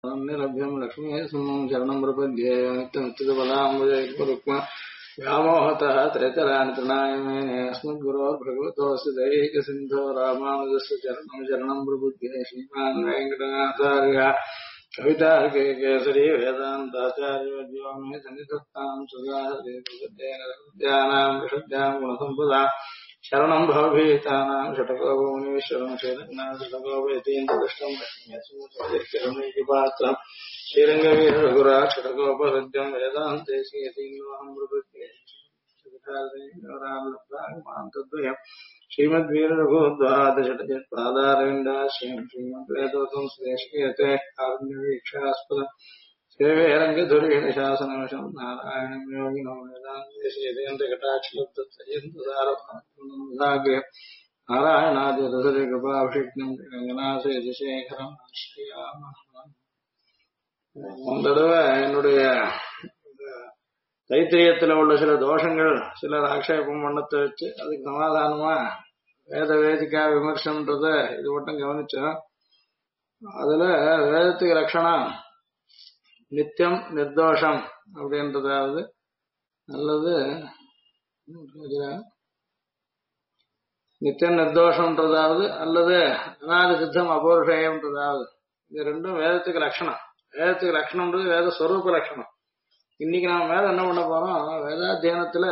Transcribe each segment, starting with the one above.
लभ्यं लक्ष्मी सुमं शरणं प्रपद्ये नित्यमुत्थितबलाम्बुजैर्परुक्म व्यामोहतः त्रैतराणि तृणाय मेने अस्मद्गुरोर्भगवतोऽस्य दैहिकसिन्धो रामानुजस्य चरणं शरणं प्रपद्ये श्रीमान् वेङ्कटनाथार्य कवितार्के केसरी वेदान्ताचार्यवर्यो मे सन्निधत्तां सुधाहृदयानां विशुद्ध्यां गुणसम्पदा शरणं भवभीतानां षटकोपमुनीश्वरं श्रीरङ्गनाथषटकोपयतीन्द्रदृष्टं लक्ष्मीपात्रं श्रीरङ्गवीरघुरात् षटकोपसद्यं वेदान्ते श्रीयतीन्द्रोऽहं प्रपद्ये तद्वयं श्रीमद्वीरघुद्वादशतपादारविन्दाश्रयं श्रीमद्वेदोतं श्रेष्ठीयते कारुण्यवीक्षास्पदम् सेवे रङ्गधुरेण शासनवशं नारायणं योगिनो वेदान्तेन्द्रकटाक्षलब्धत्रयन्तसारभाग्य नारायणादिरसरिकृपाभिषिक्तं ரங்கநாதேசேகரம் ஆசிரியாமः. தடவை என்னுடைய தைத்திரியத்தில் உள்ள சில தோஷங்கள் சிலர் ஆக்ஷேபம் பண்ணத்தை வச்சு அதுக்கு சமாதானமா வேத வேதிக்கா விமர்சனன்றத இது மட்டும் கவனிச்சோம். அதுல வேதத்துக்கு லட்சணம் நித்தியம் நிர்தோஷம் அப்படின்றதாவது நல்லது. நித்தியம் நிர்தோஷம்ன்றதாவது அல்லது அநாதி சித்தம் அபௌருஷயம்ன்றதாவது இது ரெண்டும் வேதத்துக்கு லட்சணம். வேதத்துக்கு லட்சணம்ன்றது வேத ஸ்வரூப லட்சணம். இன்னைக்கு நாம வேதம் என்ன பண்ண போறோம், வேதாத்தியனத்துல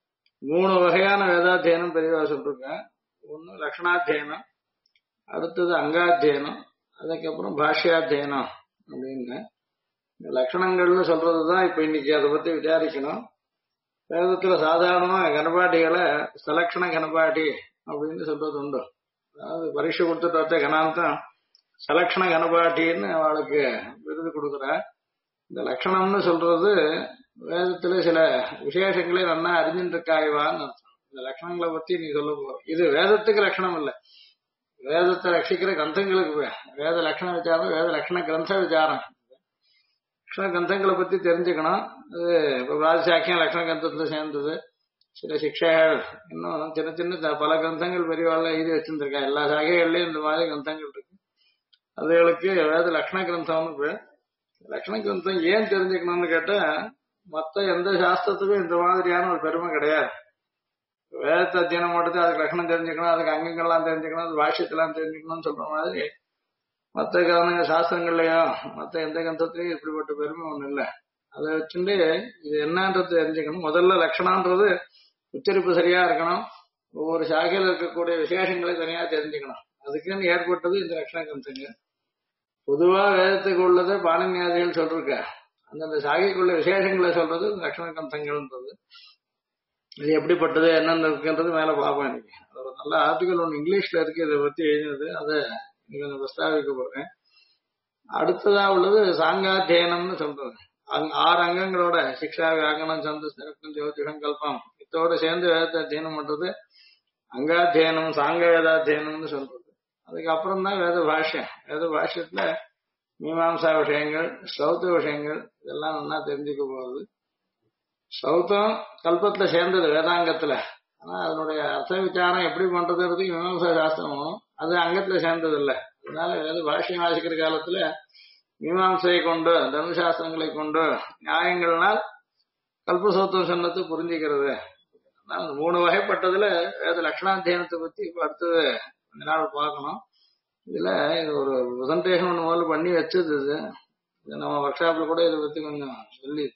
3 வகையான வேதாத்தியனம் பெரியவா சொல்லிருக்கேன். ஒண்ணு லட்சணாத்தியனம், அடுத்தது அங்காத்தியனம், அதுக்கப்புறம் பாஷ்யாத்தியனம் அப்படின்னு. லட்சணங்கள்னு சொல்றதுதான் இப்ப இன்னைக்கு அதை பத்தி விசாரிக்கணும். வேதத்துல சாதாரணமா கனபாட்டிகளை சலக்ஷண கனபாட்டி அப்படின்னு சொல்றது உண்டு. அதாவது பரீட்சை கொடுத்துட்டு வச்ச கணாந்தம் சலக்ஷண கனபாட்டின்னு அவளுக்கு விருது கொடுக்குற. இந்த லட்சணம்னு சொல்றது வேதத்துல சில விசேஷங்களை நல்லா அறிஞ்சிட்டு இருக்காய்வான்னு அர்த்தம். இந்த லட்சணங்களை பத்தி நீ சொல்ல போற. இது வேதத்துக்கு லட்சணம் இல்லை, வேதத்தை ரட்சிக்கிற கிரந்தங்களுக்கு வேத லட்சண விசாரம், வேத லட்சண கிரந்த விசாரம். லட்சண கிரந்தங்களை பத்தி தெரிஞ்சுக்கணும். அது இப்ப ராஜசாக்கியம் லட்சண கிரந்தத்துல சேர்ந்தது. சில சிக்ஷைகள் இன்னும் சின்ன சின்ன பல கிரந்தங்கள் பெரியவாள் எழுதி வச்சிருந்திருக்கா. எல்லா சாகைகள்லயும் இந்த மாதிரி கிரந்தங்கள் இருக்கு. அதுகளுக்கு வேத லட்சண கிரந்தம்னு பேர். லட்சண கிரந்தம் ஏன் தெரிஞ்சுக்கணும்னு கேட்டா, மத்த எந்த சாஸ்திரத்துக்கும் இந்த மாதிரியான ஒரு பெருமை கிடையாது. வேதத்தை அத்தியனம் மட்டும் அதுக்கு லட்சணம் தெரிஞ்சுக்கணும், அதுக்கு அங்கங்கள்லாம் தெரிஞ்சுக்கணும், அது பாஷ்யத்தெல்லாம் தெரிஞ்சுக்கணும்னு சொல்ற மாதிரி மற்ற கிரந்தங்கள் சாஸ்திரங்கள்லயோ மற்ற எந்த கிரந்தத்திலையும் இப்படிப்பட்ட பெருமை ஒண்ணு இல்லை. அதை வச்சுட்டு இது என்னன்றது தெரிஞ்சுக்கணும். முதல்ல லட்சணம்ன்றது உச்சரிப்பு சரியா இருக்கணும். ஒவ்வொரு சாகையில் இருக்கக்கூடிய விசேஷங்களை தனியா தெரிஞ்சுக்கணும். அதுக்குன்னு ஏற்பட்டது இந்த லட்சண கிரந்தங்க. பொதுவா வேதத்துக்கு உள்ளது பாணினியாதிகள் சொல்லிருக்க, அந்தந்த சாகைக்குள்ள விசேஷங்களை சொல்றது லட்சண கிரந்தங்கள்ன்றது. இது எப்படிப்பட்டது என்னென்ன இருக்குன்றது மேல பார்ப்போம். இன்னைக்கு ஒரு நல்ல ஆர்டிகல் ஒன்று இங்கிலீஷ்ல இருக்கு, இதை பத்தி எழுதினது. அதை கொஞ்சம் பிரஸ்தாபிக்க போறேன். அடுத்ததா உள்ளது சாங்காத்தியனம்னு சொல்றது. 6 அங்கங்களோட சிக்ஷா, வியாகரணம், சந்தஸ், நிருக்தம், ஜோதிடம், கல்பம் இதோட சேர்ந்து வேதத்தை அத்தியனம் பண்றது அங்காத்தியனம், சாங்க வேதாத்தியனம்னு சொல்றது. அதுக்கப்புறம் தான் வேத பாஷ்யம். வேத பாஷ்யத்துல மீமாம்சா விஷயங்கள், ஸ்ரௌத்த விஷயங்கள் இதெல்லாம் நல்லா தெரிஞ்சுக்க போகுது. ஸ்ரௌத்தம் கல்பத்துல சேர்ந்தது வேதாங்கத்துல. ஆனா அதனுடைய அர்த்த விசாரம் எப்படி பண்றதுக்கு மீமாம்சா சாஸ்திரமும் அது அங்கத்துல சேர்ந்தது இல்லை. அதனால வேத பாஷ்யம் வாசிக்கிற காலத்துல மீமாம்சையை கொண்டு தர்மசாஸ்திரங்களை கொண்டு நியாயங்கள்னால் கல்பசௌத்தம் சொன்னது புரிஞ்சுக்கிறது. அதனால 3 வகைப்பட்டதுல வேத லட்சணாத்தியனத்தை பத்தி இப்ப அடுத்தது கொஞ்ச நாள் பார்க்கணும். இதுல இது ஒரு பிரசன்டேஷன் ஒன்று முதல்ல பண்ணி வச்சது. இது நம்ம ஒர்க் ஷாப்ல கூட இதை பத்தி கொஞ்சம் சொல்லிட்டு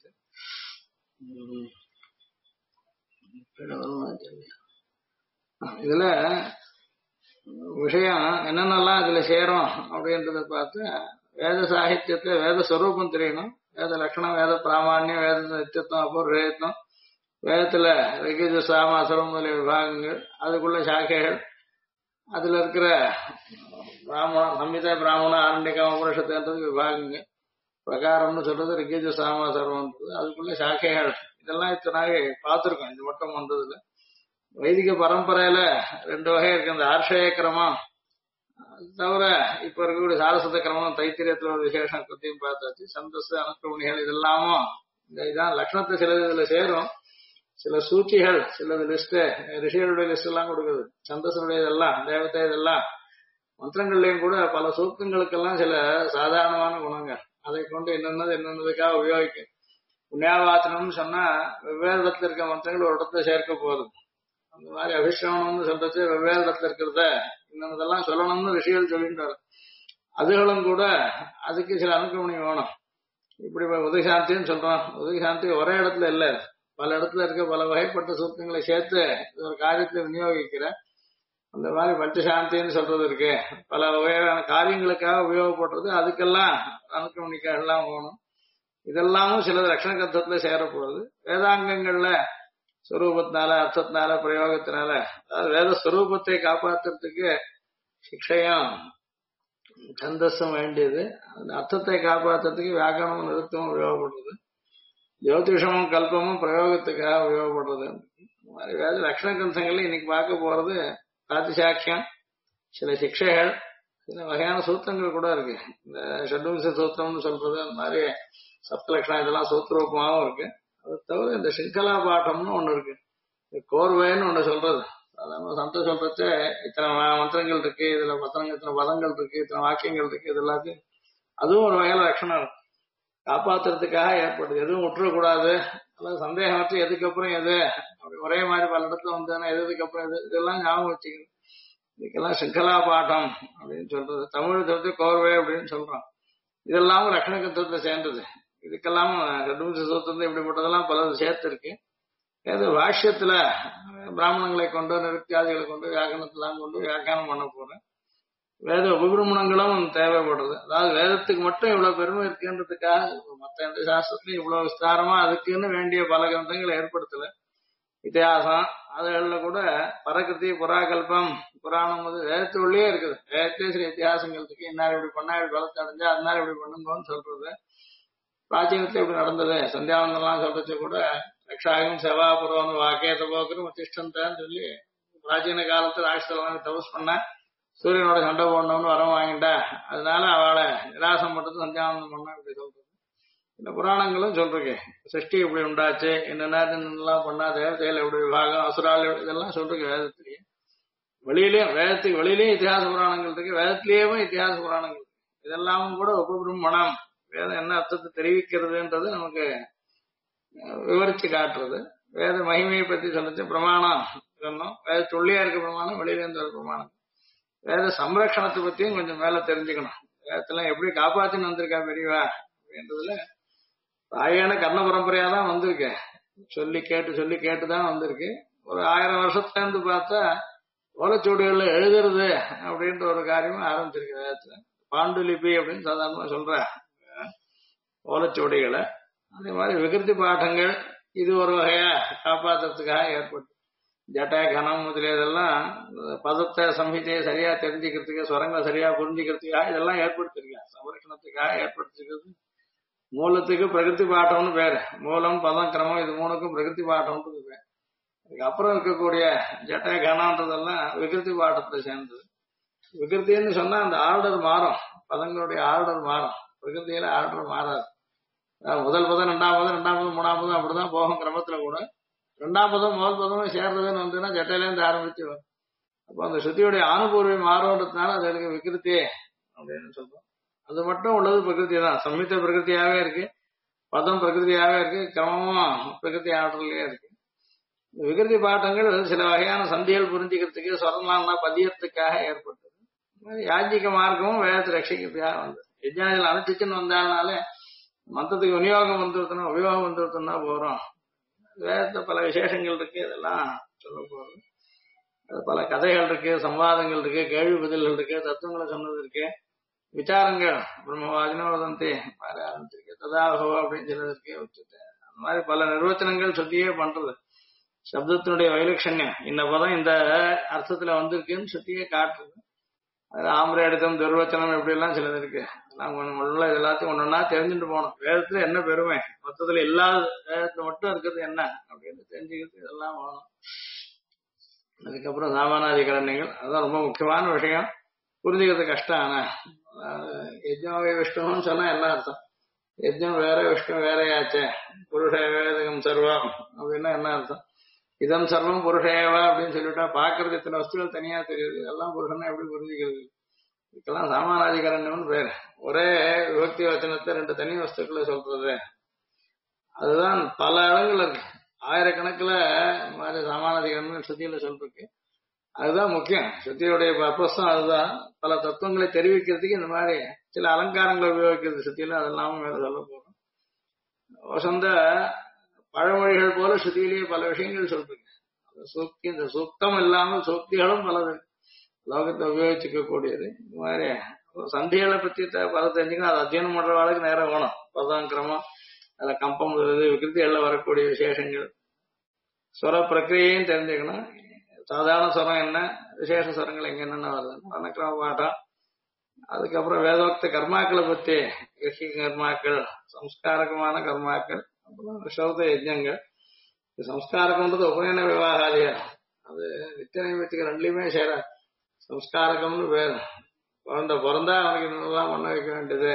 இதுல விஷயம் என்னென்னலாம் இதுல சேரும் அப்படின்றத பார்த்து வேத சாகித்யத்துல வேத ஸ்வரூபம் தெரியணும். வேத லட்சணம், வேத பிராமணியம், வேத நித்தியத்துவம், அபூர்வம், வேதத்துல ரிகிஜ சாம அசுரம் முதலிய விபாகங்கள், அதுக்குள்ள சாக்கைகள், அதுல இருக்கிற பிராமணம், சம்ஹிதா, பிராமணம், ஆரண்யகம், உபனிஷத்துன்றது விபாகங்கள், பிரகாரம்னு சொல்றது ரிகிஜ சாம அசுரம்ன்றது, அதுக்குள்ள சாக்கைகள். இதெல்லாம் இத்தனாக பார்த்துருக்கோம். இது மட்டும் வந்ததுல வைதிக பரம்பரையில 2 வகை இருக்கு. அந்த ஆர்ஷய கிரமம் தவிர இப்ப இருக்கக்கூடிய சாரஸ்வத கிரமம், தைத்திரியத்துல ஒரு விசேஷம் பத்தியும் பார்த்தாச்சு. சந்தஸ், அனுக்கிரமணிகள் இதெல்லாமும் இதான் லட்சணத்தை சிலது இதுல சேரும். சில சூச்சிகள், சிலது லிஸ்ட், ரிஷிகளுடைய லிஸ்ட் எல்லாம் கொடுக்குது. சந்தஸனுடைய இதெல்லாம், தேவதை இதெல்லாம் மந்திரங்கள்லயும் கூட பல சூக்தங்களுக்கெல்லாம் சில சாதாரணமான குணங்கள், அதை கொண்டு என்னென்னதுக்காக உபயோகிக்கும். புண்ணியாவாச்சனம்னு சொன்னா வெவ்வேறு இடத்துல இருக்க மந்திரங்கள் ஒரு இடத்துல சேர்க்க போகுது. அந்த மாதிரி அபிஷ்ரவணம்னு சொல்றது வெவ்வேறு இடத்துல இருக்கிறத இன்னொன்னதெல்லாம் சொல்லணும்னு ரிஷிகள் சொல்லிட்டு அதுகளும் கூட அதுக்கு சில அனுக்கமணி வேணும். இப்படி உதயசாந்தின்னு சொல்றோம். உதயசாந்தி ஒரே இடத்துல இல்ல, பல இடத்துல இருக்க பல வகைப்பட்ட சூத்திரங்களை சேர்த்து ஒரு காரியத்தை விநியோகிக்கிற அந்த மாதிரி பஞ்சசாந்தின்னு சொல்றது இருக்கு. பல வகையான காரியங்களுக்காக உபயோகப்படுறது, அதுக்கெல்லாம் அனுக்கமணிக்காக எல்லாம் வேணும். இதெல்லாமும் சிலது லட்சண கர்த்தத்துல சேரப்போகுது. வேதாங்கங்கள்ல ஸ்வரூபத்தினால அர்த்தத்தினால பிரயோகத்தினால, அதாவது வேத ஸ்வரூபத்தை காப்பாற்றுறதுக்கு சிக்ஷையும் சந்தஸும் வேண்டியது, அந்த அர்த்தத்தை காப்பாற்றுறதுக்கு வியாக்கரணமும் நிறுத்தமும் உபயோகப்படுறது, ஜோதிஷமும் கல்பமும் பிரயோகத்துக்காக உபயோகப்படுறது. இந்த மாதிரி வேத லட்சண கிரந்தங்கள்ல இன்னைக்கு பார்க்க போறது பிராதிசாக்கியம், சில சிக்ஷைகள், சில வகையான சூத்திரங்கள் கூட இருக்கு. இந்த ஷட்வம்ச சூத்திரம்னு சொல்றது, அந்த மாதிரி சப்தலட்சணம் இதெல்லாம் சூத்திரூபமாகவும் இருக்கு. அது தவிர இந்த சிங்கலா பாட்டம்னு ஒண்ணு இருக்கு, கோர்வேன்னு ஒண்ணு சொல்றது. அதாவது சந்த சொல்றது இத்தனை மந்திரங்கள் இருக்கு, இதுல இத்தனை பதங்கள் இருக்கு, இத்தனை வாக்கியங்கள் இருக்கு, இது எல்லாத்தையும் அதுவும் ஒரு வகையில லட்சணம் காப்பாத்துறதுக்காக ஏற்படுது. எதுவும் விட்டுறக்கூடாது, அதாவது சந்தேகம் வச்சு எதுக்கப்புறம் எது அப்படி ஒரே மாதிரி பல இடத்துல வந்ததுன்னா எதுக்கு அப்புறம் எது, இதெல்லாம் ஞாபகம் வச்சுக்கணும். இதுக்கெல்லாம் சிங்கலா பாட்டம் அப்படின்னு சொல்றது. தமிழ் சொல்றது கோர்வே அப்படின்னு சொல்றோம். இதெல்லாம் லட்சண கர்த்தத்தை சேர்ந்தது. இதுக்கெல்லாம் ஷட்வம்ச சூத்திரத்தை இப்படிப்பட்டதெல்லாம் பலது சேர்த்து இருக்கு. ஏதோ பாஷ்யத்துல பிராமணங்களை கொண்டு நிருத்தியாதிகளை கொண்டு வியாக்கரணத்தெல்லாம் கொண்டு வியாக்கியானம் பண்ண போறேன். வேத உபபிரமணங்களும் தேவைப்படுறது. அதாவது வேதத்துக்கு மட்டும் இவ்வளவு பெருமை இருக்குன்றதுக்காக மற்ற எந்த சாஸ்திரத்திலையும் இவ்வளவு விஸ்தாரமா அதுக்குன்னு வேண்டிய பல கிரந்தங்களை ஏற்படுத்தல. இத்தியாசம் அதுல கூட பரகிருதி புறாகல்பம் புராணம் வேதத்துள்ளே இருக்குது. வேதத்திலே சில இத்தியாசங்கள் இருக்கு. இன்னார் இப்படி பண்ணா இப்படி பலத்தை அடைஞ்சா அதனால இப்படி பண்ணுங்கன்னு சொல்றது. பிராச்சீனத்துல இப்படி நடந்தது சந்தியாவந்தெல்லாம் சொல்றது கூட ரக்ஷாகம் செவாபுரம் வாக்கேத போக்குற திஷ்டந்தான்னு சொல்லி பிராச்சீன காலத்துல ராஷ்டிரம் தபஸ் பண்ண சூரியனோட சண்டை போடணும்னு வரம் வாங்கிட்டா, அதனால அவளை நிராசம் பண்றது சந்தியாவந்தம் பண்ண இப்படி சொல்றது. இந்த புராணங்களும் சொல்றேன் சிருஷ்டி இப்படி உண்டாச்சு, என்னென்னலாம் பண்ணா, தேவதைகள் எப்படி விபாகம், அசுரால் இதெல்லாம் சொல்றேன். வேதத்திலேயே வெளியிலேயும் வேதத்துக்கு வெளியிலேயும் இத்திஹாச புராணங்கள் இருக்கு, வேதத்திலேயும் இத்திஹாச புராணங்கள் இருக்கு. இதெல்லாமும் கூட உபபிரமணம், வேதம் என்ன அர்த்தத்தை தெரிவிக்கிறதுன்றது நமக்கு விவரிச்சு காட்டுறது. வேத மகிமையை பத்தி சொல்லிச்சு பிரமாணம் சொன்னோம். வேத தொல்லியா இருக்க பிரமாணம், வெளியில இருந்து ஒரு பிரமாணம். வேத சம்ரக்ஷணத்தை பத்தியும் கொஞ்சம் மேல தெரிஞ்சுக்கணும். வேதத்தெல்லாம் எப்படி காப்பாத்தின்னு வந்திருக்கா பெரியவா அப்படின்றதுல தாயான கர்ண பரம்பரையா தான் வந்திருக்கு. சொல்லி கேட்டுதான் வந்திருக்கு. ஒரு 1000 வருஷத்துல இருந்து பார்த்தா ஓலைச்சுவடிகள்ல எழுதுறது அப்படின்ற ஒரு காரியமும் ஆரம்பிச்சிருக்கு வேதத்துல. பாண்டுலிபி அப்படின்னு சாதாரணமா சொல்ற ஓலைச்சுவடிகளை. அதே மாதிரி விகிருதி பாடங்கள் இது ஒரு வகையா காப்பாத்துறதுக்காக ஏற்பட்டு ஜட்ட கனம் முதலியதெல்லாம் பதத்தை சம்ஹிதையை சரியா தெரிஞ்சுக்கிறதுக்கு, ஸ்வரங்களை சரியா புரிஞ்சுக்கிறதுக்காக இதெல்லாம் ஏற்படுத்திருக்காங்க. சம்ரட்சணத்துக்காக ஏற்படுத்திருக்கிறது. மூலத்துக்கு பிரகிருதி பாட்டம்னு பேரு. மூலம் பதம் கிரமம் இது மூணுக்கும் பிரகிருதி பாட்டம்ன்றது பேர். அதுக்கப்புறம் இருக்கக்கூடிய ஜட்ட கனம்ன்றதெல்லாம் விகிருதி பாட்டத்தை சேர்ந்தது. விகிருத்தின்னு சொன்னா அந்த ஆர்டர் மாறும், பதங்களுடைய ஆர்டர் மாறும். பிரகிருதியில ஆர்டர் மாறாது. முதல் பதம் ரெண்டாம் பதம் மூணாம் பதம் அப்படிதான் போகும் கிரமத்துல கூட. ரெண்டாம் பதம் முதல் பதமும் சேர்றதுன்னு வந்துன்னா ஜட்டையிலேருந்து ஆரம்பிச்சு வரும். அப்போ அந்த ஸ்ருதியுடைய ஆணுபூர்வம் மாறுன்றதுனால அது எனக்கு விகிருத்தி அப்படின்னு சொல்றோம். அது மட்டும் உள்ளது பிரகிருதி தான். சம்ஹித பிரகிருதியாவே இருக்கு, பதம் பிரகிருதியாவே இருக்கு, கிரமமும் பிரகிருதி ஆர்டர்லயே இருக்கு. விகிருதி பாட்டங்கள் சில வகையான சந்திகள் புரிஞ்சுக்கிறதுக்கு, சொரம்லாம் பதியத்துக்காக ஏற்பட்டது. யாஜிக மார்க்கமும் வேதத்தை ரட்சிக்கிறதுக்காக வந்தது. யஜ்ஞானிகள் அனுஷ்டிச்சுன்னு வந்தாலே மந்தத்துக்கு விநியோகம் வந்துருத்தணும், உபயோகம் வந்துருத்தோம்னா போறோம். வேதத்துல பல விசேஷங்கள் இருக்கு, இதெல்லாம் சொல்ல போறோம். பல கதைகள் இருக்கு, சம்வாதங்கள் இருக்கு, கேள்வி பதில்கள் இருக்கு, தத்துவங்களை சொன்னது இருக்கு, விசாரங்கள் பிரம்மவாதினோதந்தி மாதிரி ஆரம்பிச்சிருக்கு, ததாகோ அப்படின்னு சிலது இருக்கு. அந்த மாதிரி பல நிர்வச்சனங்கள் சுத்தியே பண்றது. சப்தத்தினுடைய வைலட்சண்யம், இந்த பதம் இந்த அர்த்தத்துல வந்திருக்குன்னு சுத்தியே காட்டுறது. அதுல ஆம்பரையடித்தம் துர்வச்சனம் எப்படி எல்லாம் சிலது இருக்கு. உள்ள இது எல்லாத்தையும் ஒன்னொன்னா தெரிஞ்சுட்டு போகணும். வேதத்துல என்ன பெருமை, மொத்தத்துல இல்லாத வேதத்துல மட்டும் இருக்கிறது என்ன அப்படின்னு தெரிஞ்சுக்கிறது, இதெல்லாம் வேணும். அதுக்கப்புறம் சாமானாதிகரண்யங்கள், அதுதான் ரொம்ப முக்கியமான விஷயம். புரிஞ்சுக்கிறது கஷ்டம். ஆனா யஜ்ஞாவே விஷ்ணுன்னு சொன்னா என்ன அர்த்தம்? யஜ்ஞம் வேற விஷ்ணு வேறையாச்சே. புருஷ வேதகம் சர்வம் அப்படின்னா என்ன அர்த்தம்? இதம் சர்வம் புருஷேவா அப்படின்னு சொல்லிட்டா பாக்குறது இத்தனை வஸ்துகள் தனியா தெரியுது. இதெல்லாம் புருஷன்னா எப்படி புரிஞ்சுக்கிறது? இதுக்கெல்லாம் சாமானாதிகரண்யம்னு பேரு. ஒரே விபக்தி வச்சனத்தை ரெண்டு தனி வஸ்துக்களை சொல்றது அதுதான் பல இடங்கள் இருக்கு. ஆயிரக்கணக்கில் இந்த மாதிரி சாமானாதிகரணம் ஸ்ருதியில சொல்றதுக்கு அதுதான் முக்கியம். ஸ்ருதியுடைய பர்பஸும் அதுதான். பல தத்துவங்களை தெரிவிக்கிறதுக்கு இந்த மாதிரி சில அலங்காரங்களை உபயோகிக்கிறது ஸ்ருதியில, அதெல்லாமும் மேல சொல்ல போறோம். வசந்த பழமொழிகள் போல ஸ்ருதியிலேயே பல விஷயங்கள் சொல்றீங்க. சூக்தி, இந்த சூக்தம் இல்லாமல் சூக்திகளும் பலது லோகத்தை உபயோகிச்சுக்க கூடியது. இந்த மாதிரி சந்திகளை பத்தி பல தெரிஞ்சுக்கணும். அது அத்தியனம் பண்ற வாழ்க்கை நேரம் வேணும். பதாம் கிரமம், அதுல கம்பம் விகிருதிகள்ல வரக்கூடிய விசேஷங்கள், ஸ்வர பிரக்கிரியையும் தெரிஞ்சுக்கணும். சாதாரண ஸ்வரம் என்ன, விசேஷ ஸ்வரங்கள் எங்க என்னென்ன வருதுன்னு வர்ணக்கிரம பாடம். அதுக்கப்புறம் வேதோக்த கர்மாக்களை பத்தி, ரிஷி கர்மாக்கள், சம்ஸ்காரகமான கர்மாக்கள், அப்புறம் ரிஷௌத யஜ்ஞங்கள். சம்ஸ்காரகம்ன்றது உபநயன விவாகாதிகள், அது நித்திய நைமித்திக ரெண்டுலயுமே சேர சம்ஸ்காரகம்னு பேர். குழந்தை பிறந்தா அவனுக்கு இன்னும் பண்ண வைக்க வேண்டியது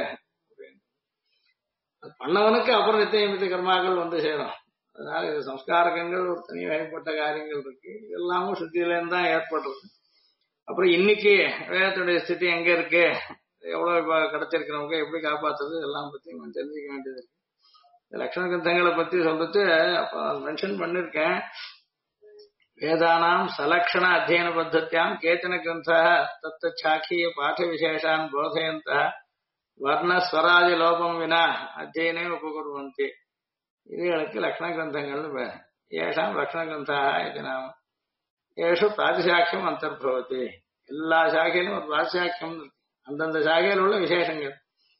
அது பண்ணவனுக்கு அப்புறம் நித்திய நைமித்திக கர்மாக்கள் வந்து சேரும். அதனால இது சம்ஸ்காரகங்கள் ஒரு தனி வகைப்பட்ட காரியங்கள் இருக்கு. இதெல்லாமும் சுத்தியிலேருந்து தான் ஏற்படுறது. அப்புறம் இன்னைக்கு வேதத்துடைய ஸ்திதி எங்க இருக்கு, எவ்வளவு இப்ப கிடைச்சிருக்கிறவங்க எப்படி காப்பாத்துறது, எல்லாம் பத்தி நான் தெரிஞ்சுக்க வேண்டியது இருக்கு. லட்சண கிரந்தங்களை பத்தி சொல்லிட்டு அப்ப மென்ஷன் பண்ணிருக்கேன். வேதானாம் சலக்ஷண அத்தியன பத்தத்தியாம் கேச்சன கிரந்தா தத்த சாக்கிய பாட விசேஷான் போதயந்த வர்ண ஸ்வராதி லோபம் வினா அத்தியனே உபகுர்வந்தி. இதுகளுக்கு லக்ஷண கிரந்தங்கள்னு பேர். ஏஷாம் லக்ஷண கிரந்தா இது நாம ஏஷு பிராதிசாக்கியம் அந்தர்பவதி. எல்லா சாக்கையிலும் ஒரு பிராதிசாக்கியம் இருக்கு. அந்தந்த சாகையில் உள்ள விசேஷங்கள்.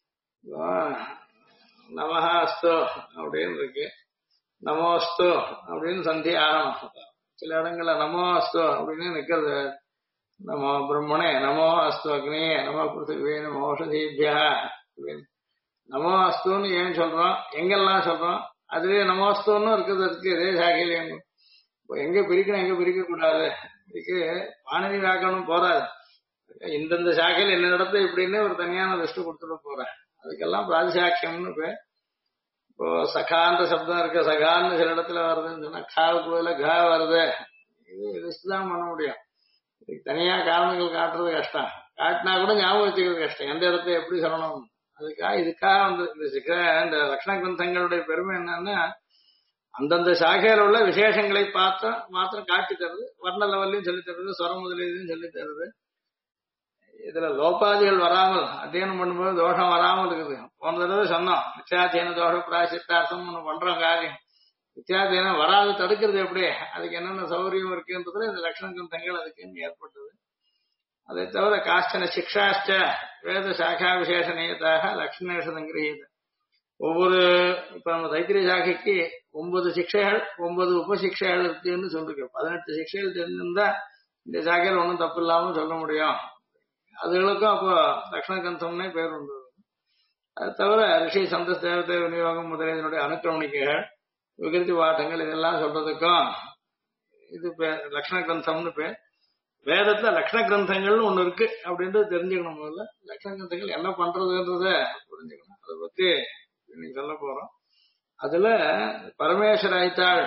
நமஹா அஸ்து அப்படின்னு இருக்கு, நமோஸ்து அப்படின்னு சந்தி ஆகணும். சில இடங்கள்ல நமோ அஸ்து அப்படின்னு நிக்கிறது. நமோ பிரம்மணே, நமோ அஸ்து அக்னியே, நமோ பிருத்திவே, நமோ ஓஷதீபியா அப்படின்னு நமோ அஸ்துன்னு ஏன் சொல்றோம், எங்கெல்லாம் சொல்றோம், அதுவே நமோஸ்துன்னு இருக்குது. இருக்கு இதே சாகையில எங்க பிரிக்கணும் எங்க பிரிக்க கூடாது, இதுக்கு பாணினி வியாக்கரணம் போறாது. இந்தந்த சாக்கையில் என்ன இடத்துல இப்படின்னு ஒரு தனியான லிஸ்ட் கொடுத்துட்டு போறேன். அதுக்கெல்லாம் பிராதிசாக்கியம்னு பேர். இப்போ சகாந்த சப்தம் இருக்கு, சகான்னு சில இடத்துல வருதுன்னு சொன்னா காவுக்கு பதில கா வருது. இது லிஸ்ட் தான் பண்ண முடியும். இதுக்கு தனியா காரணங்கள் காட்டுறது கஷ்டம். காட்டினா கூட ஞாபகம் வச்சுக்கிறது கஷ்டம், எந்த இடத்துல எப்படி சொல்லணும். இதுக்காக வந்து இந்த லட்சண கிரந்தங்களுடைய பெருமை என்னன்னா அந்தந்த சாகையில் உள்ள விசேஷங்களை மாத்திரம் காட்டி தருது. வர்ண லெவல்லையும் சொல்லி தருது, ஸ்வரம் முதலியும் சொல்லி தருது. இதுல லோபாதிகள் வராமல் அத்தியனம் பண்ணும்போது தோஷம் வராமல் இருக்குது. போன தடவை சொன்னோம், நிச்சயாத்தியன தோஷ பிராயசித்தார்த்தம் ஒண்ணு பண்றோம் காரியம். நிச்சயாத்தியனம் வராது தடுக்கிறது எப்படி, அதுக்கு என்னென்ன சௌகரியம் இருக்குன்றதுல இந்த லட்சண கிரந்தங்கள் அதுக்கு ஏற்பட்டது. அதை தவிர காஷ்டன சிக்ஷாஷ்ட வேத சாக்கா விசேஷ நியதாக லட்சணேஷ சங்கிரகீத. ஒவ்வொரு இப்ப நம்ம தைத்திரிய சாக்கைக்கு 9 சிக்ஷைகள் 9 உபசிக்ஷைகள் இருக்குன்னு சொல்லிருக்கு. 18 சிக்ஷைகள் தெரிஞ்சிருந்தா இந்த சாக்கையில் ஒன்றும் தப்பு இல்லாமல் சொல்ல முடியும். அதுகளுக்கும் அப்போ லட்சண கிரந்தம்னே பேர் உண்டு. அது தவிர ரிஷி சந்த தேவதை விநியோகம் முதலியதனுடைய அனுக்கிரமணிக்கைகள், விகிருதி பாட்டங்கள் இதெல்லாம் சொல்றதுக்கும் இது பேர் லட்சண கிரந்தம்னு பேர். வேதத்துல லட்சண கிரந்தங்கள்னு ஒண்ணு இருக்கு அப்படின்றது தெரிஞ்சுக்கணும். முதல்ல லட்சண கிரந்தங்கள் என்ன பண்றதுன்றத புரிஞ்சுக்கணும். அதை பத்தி இன்னைக்கு சொல்ல போறோம். அதுல பரமேஸ்வர ஐத்தாள்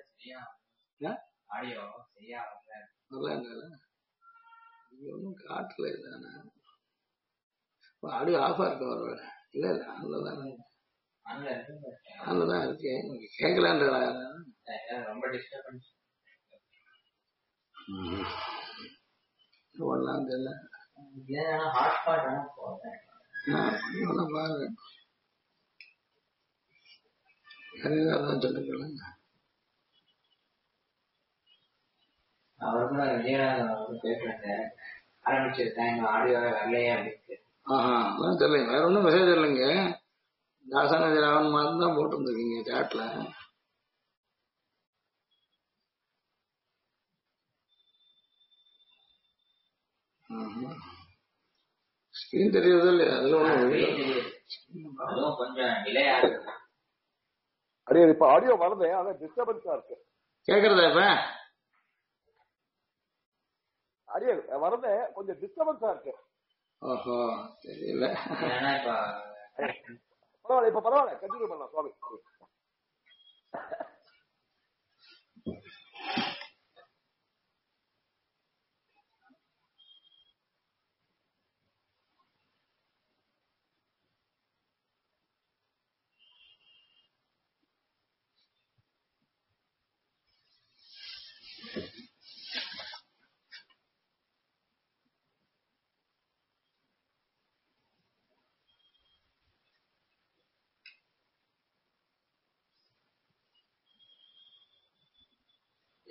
ஒன்னும் காட்டல. இதான ஆடியோ ஆஃபா இருக்க வர இல்ல இல்ல அவ்வளவுதான் அவ்வளவுதான் இருக்கு. கேட்கலான்ற ரொம்ப டிஸ்டர்பன்ஸ் ஒண்ணாம் தெரியல. பாருங்க அதான் சொல்லிக்கலாம். அவருக்கும் விஜயநாதன் பேசுறாங்க ஆரம்பிச்சிருக்கேன், ஆடியோ வரலையே அப்படின்னு. அதான் தெரியல, வேற ஒன்றும் மெசேஜ் இல்லைங்க. தாசானதி ராவன் மாதிரி தான் போட்டுருந்துருக்கீங்க சாட்ல. ஸ்கிரீன் தெரியுது இல்லையா, அதுல ஒன்றும் கொஞ்சம் டிலே ஆகுது. அடியே இப்ப ஆடியோ வருது, அதான் டிஸ்டர்பன்ஸா இருக்கு. கேக்குறதா இப்ப? அடியே வருது, கொஞ்சம் டிஸ்டர்பன்ஸா இருக்கு. ஓஹோ தெரியல. பரவாயில்ல, இப்ப பரவாயில்ல, கண்டினியூ பண்ணலாம் சுவாமி.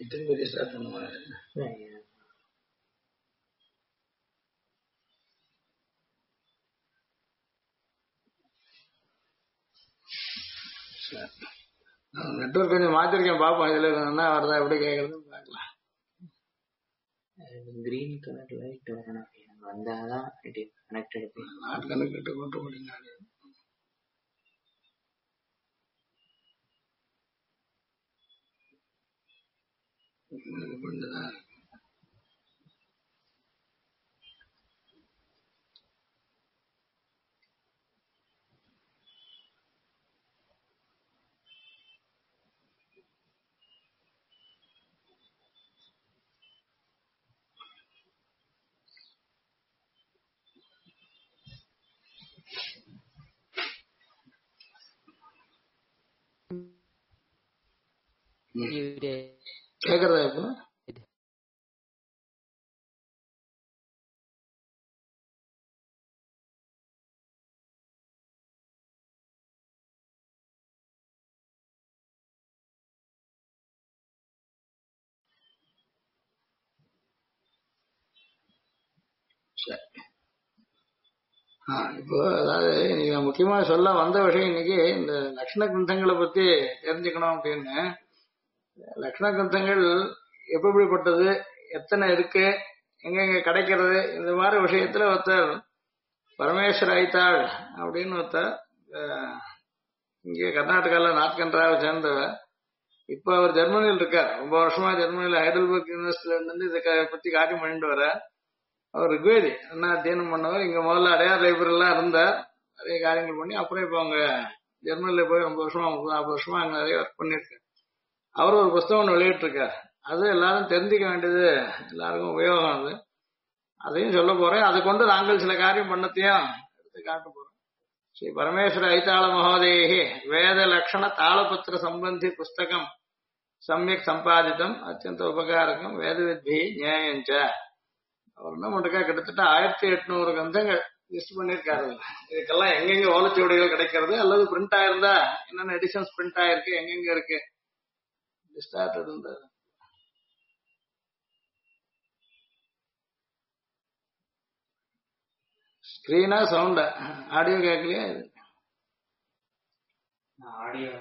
இத்தனை பெரிய ஸ்டார்ட் பண்ணுவாங்க. நெட்வொர்க் கொஞ்சம் மாத்திருக்கேன், பார்ப்போம் இதுல என்ன வருதா எப்படி கேட்கறதுன்னு பார்க்கலாம். கிரீன் கலர் லைட் வரணும், வந்தாதான் கனெக்டட். நாட் கனெக்டட் கொண்டு முடியும். கொஞ்சம் கேக்குறதா இப்போ? இப்போ அதாவது இன்னைக்கு நான் முக்கியமா சொல்ல வந்த விஷயம் இன்னைக்கு இந்த லக்ஷண கிரந்தங்களை பத்தி தெரிஞ்சுக்கணும் அப்படின்னு. லக்ஷண கிரந்தங்கள் எப்படிப்பட்டது, எத்தனை இருக்கு, எங்கெங்க கிடைக்கிறது, இந்த மாதிரி விஷயத்துல ஒருத்தர் பரமேஸ்வர ஐத்தாள் அப்படின்னு ஒருத்தர் இங்கே கர்நாடகாவில் நாட்கன்றாவை சேர்ந்தவர். இப்ப அவர் ஜெர்மனியில் இருக்கார். ரொம்ப வருஷமா ஜெர்மனியில ஹைடல்பர்க் யூனிவர்சிட்டியில இருந்து இதை பத்தி காரியம் பண்ணிட்டு வர அவர் ரிக்வேதி என்ன அத்தியனம் பண்ணவர். இங்க முதல்ல அடையார் லைப்ரரிலாம் இருந்தார், நிறைய காரியங்கள் பண்ணி அப்புறம் இப்ப அவங்க ஜெர்மனில போய் ரொம்ப வருஷமா 30-40 வருஷமா அங்க நிறைய ஒர்க் பண்ணிருக்காரு. அவர் ஒரு புஸ்தகம் ஒன்று வெளியிட்டு இருக்கார். அது எல்லாரும் தெரிஞ்சுக்க வேண்டியது, எல்லாருக்கும் உபயோகம். அது அதையும் சொல்ல போறேன். அதை கொண்டு நாங்கள் சில காரியம் பண்ணத்தையும் எடுத்து காட்ட போறோம். ஸ்ரீ பரமேஸ்வர ஐத்தாள மகோதயே வேத லக்ஷண தாளபத்திர சம்பந்தி புஸ்தகம் சமயக் சம்பாதித்தம் அத்தியந்த உபகாரகம் வேதவித்பி நியாயஞ்ச. அவர் என்ன பண்றா, கிட்டத்தட்ட 1800 கிரந்தங்கள் லிஸ்ட் பண்ணிருக்காரு. இதுக்கெல்லாம் எங்கெங்க ஓலைச்சுவடிகள் கிடைக்கிறது அல்லது பிரிண்ட் ஆயிருந்தா என்னென்ன எடிஷன்ஸ் பிரிண்ட் ஆயிருக்கு, எங்கெங்க இருக்கு லிஸ்ட் இருந்தாரு. ஸ்கிரீனா சவுண்டா? ஆடியோ கேட்கலையா? இது ஆடியோ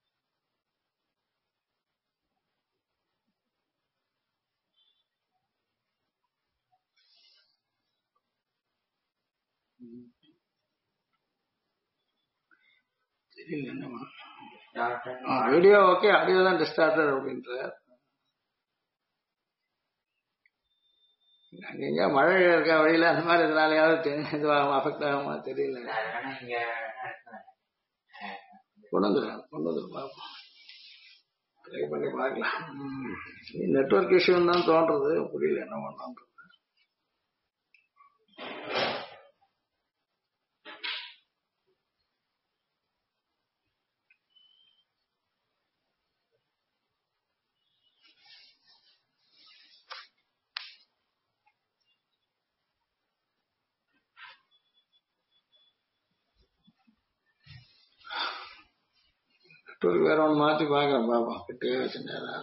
தெரியல என்னமா. வீடியோ ஓகே, ஆடியோ தான் டிஸ்டார்டட் அப்படின்ற. அங்க மழை இருக்க வழியில அந்த மாதிரி இதனாலயாவது இதுவாகும், அஃபெக்ட் ஆகுமா தெரியல. கொண்டு வந்து பார்ப்போம், ட்ரை பண்ணி பார்க்கலாம். நெட்வொர்க் இஷ்யூன்னு தான் தோன்றது, புரியல என்ன பண்ணான்றது. நெட்வொர்க் வேற ஒன்று மாற்றி பார்க்குறேன், பார்ப்போம். கிட்டே வச்சுட்டேன்.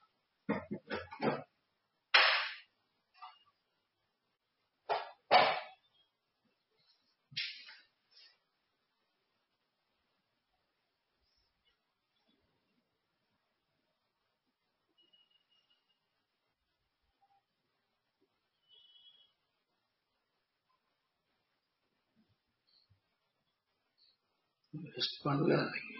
லிஸ்ட் பண்ணல.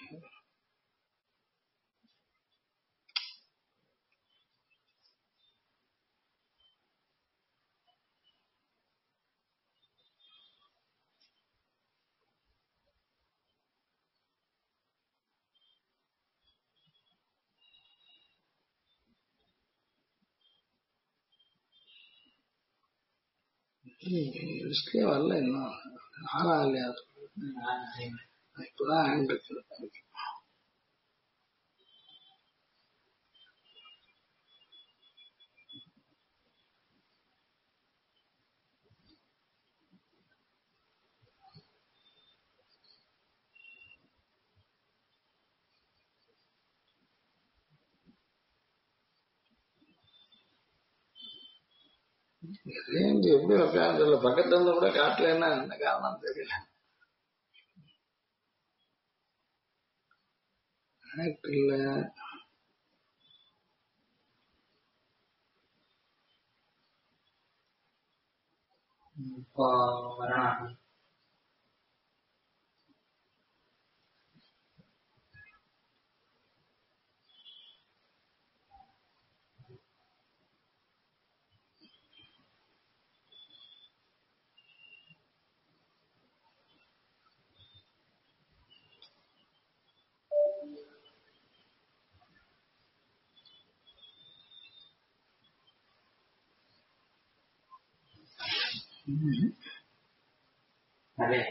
லிஸ்ட்லயே வரல இன்னும். ஆனா இல்லையா இப்பதான் ஹேண்ட் இருக்கு. ரேஞ்ச் எப்படி உட்காந்து தெரியல, பக்கத்துல இருந்து கூட காட்டலன்னா என்ன காரணம் தெரியல. இல்ல இப்போ வரணும். அதே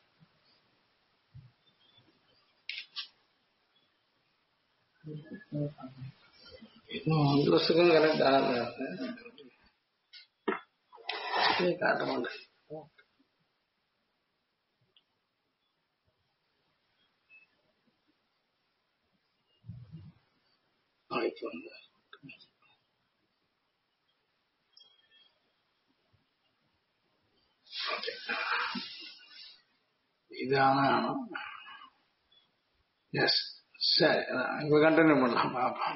இன்னும் 5 வருஷத்துக்கும் கனெக்ட் ஆகல, காட்ட மாட்டேன். இப்போ வந்து இதான எஸ் சரி, இப்ப கண்டினியூ பண்ணலாம் பாப்போம்.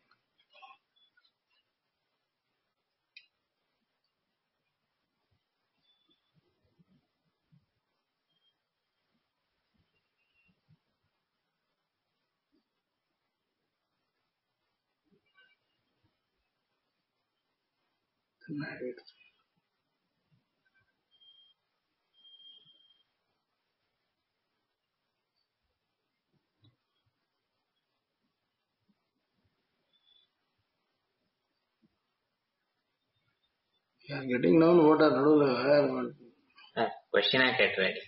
கெட்டிங் நவுன் போட்டா நடுவில் கொஸ்டினா கேட்டுறாடி.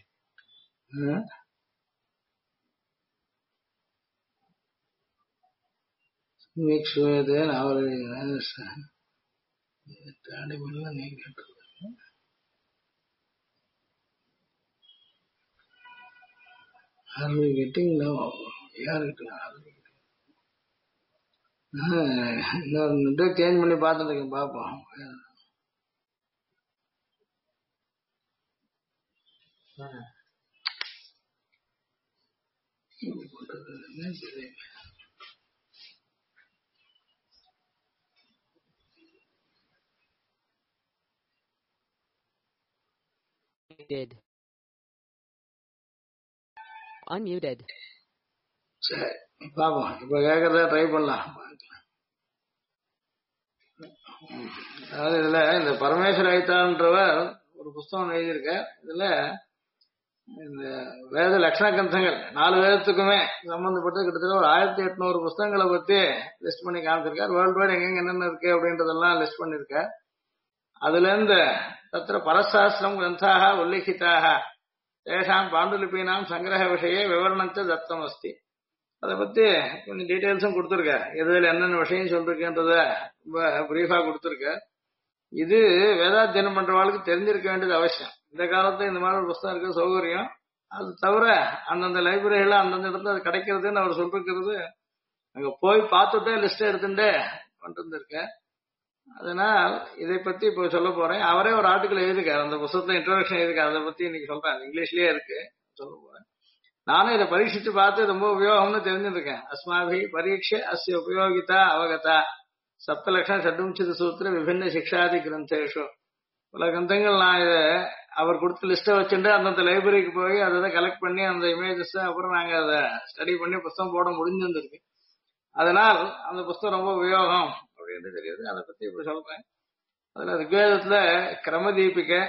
கெட்டிங் யாருக்கிட்ட இன்னொரு சேஞ்ச் பண்ணி பார்த்துட்டு இருக்கேன், பார்ப்போம். Unmuted. சரி பாப்போம், இப்ப கேட்கறத ட்ரை பண்ணலாம். அதாவது இதுல இந்த பரமேஸ்வர ஐத்தான்றவர் ஒரு புஸ்தகம் எழுதியிருக்க. இதுல இந்த வேத லட்சண கிரந்தங்கள் 4 வேதத்துக்குமே சம்பந்தப்பட்டு கிட்டத்தட்ட ஒரு 1800 புஸ்தகங்களை பத்தி லிஸ்ட் பண்ணி காமிச்சிருக்கார். வேர்ல்டு வைட் எங்கெங்க என்னென்ன இருக்கு அப்படின்றதெல்லாம் லிஸ்ட் பண்ணிருக்கார். அதுல இருந்து தத்திர பரசாஸ்திரம் கிரந்தாக உல்லிখিதாக தேஷாம் பாண்டுலிபீனாம் சங்கிரக விஷய விவரணத்தை தத்தம் அஸ்தி. அதை பத்தி கொஞ்சம் டீட்டெயில்ஸும் கொடுத்துருக்க, எதுல என்னென்ன விஷயம் சொல்லிருக்கேன்றத ரொம்ப பிரீஃபா கொடுத்துருக்க. இது வேதாத்தியனம் பண்றவாளுக்கு தெரிஞ்சிருக்க வேண்டியது அவசியம். இந்த காலத்துல இந்த மாதிரி ஒரு புஸ்தகம் இருக்க சௌகரியம். அது தவிர அந்தந்த லைப்ரரியில அந்தந்த இடத்துல அது கிடைக்கிறதுன்னு அவர் சொல்லிருக்கிறது அங்க போய் பார்த்துட்டே லிஸ்ட் எடுத்துட்டே கொண்டு இருக்கேன். அதனால் இதை பத்தி இப்போ சொல்ல போறேன். அவரே ஒரு ஆர்டிக்கல் எழுதிருக்காரு, அந்த புத்தகத்துல இன்ட்ரோடக்ஷன் எழுதிருக்காரு. அதை பத்தி இன்னைக்கு சொல்றேன், இங்கிலீஷ்லயே இருக்கு, சொல்ல போறேன். நானும் இதை பரீட்சித்து பார்த்து ரொம்ப உபயோகம்னு தெரிஞ்சிருக்கேன். அஸ்மாபி பரீட்சை அஸ்ய உபயோகிதா அவகதா சப்தலட்சண ஷட்விம்சதி சூத்திர விபின்ன சிக்ஷாதி கிரந்தேஷு. பல கிரந்தங்கள் நான் இதை அவர் கொடுத்த லிஸ்ட்டை வச்சுட்டு அந்தந்த லைப்ரரிக்கு போய் அதை கலெக்ட் பண்ணி அந்த இமேஜஸ் அப்புறம் நாங்க அதை ஸ்டடி பண்ணி புத்தகம் போட முடிஞ்சிருக்கு. அதனால் அந்த புத்தகம் ரொம்ப உபயோகம் அப்படின்னு தெரியுது. அதை பத்தி இப்படி சொல்றேன். அதுல ரிக்வேதத்துல கிரமதீபிகை,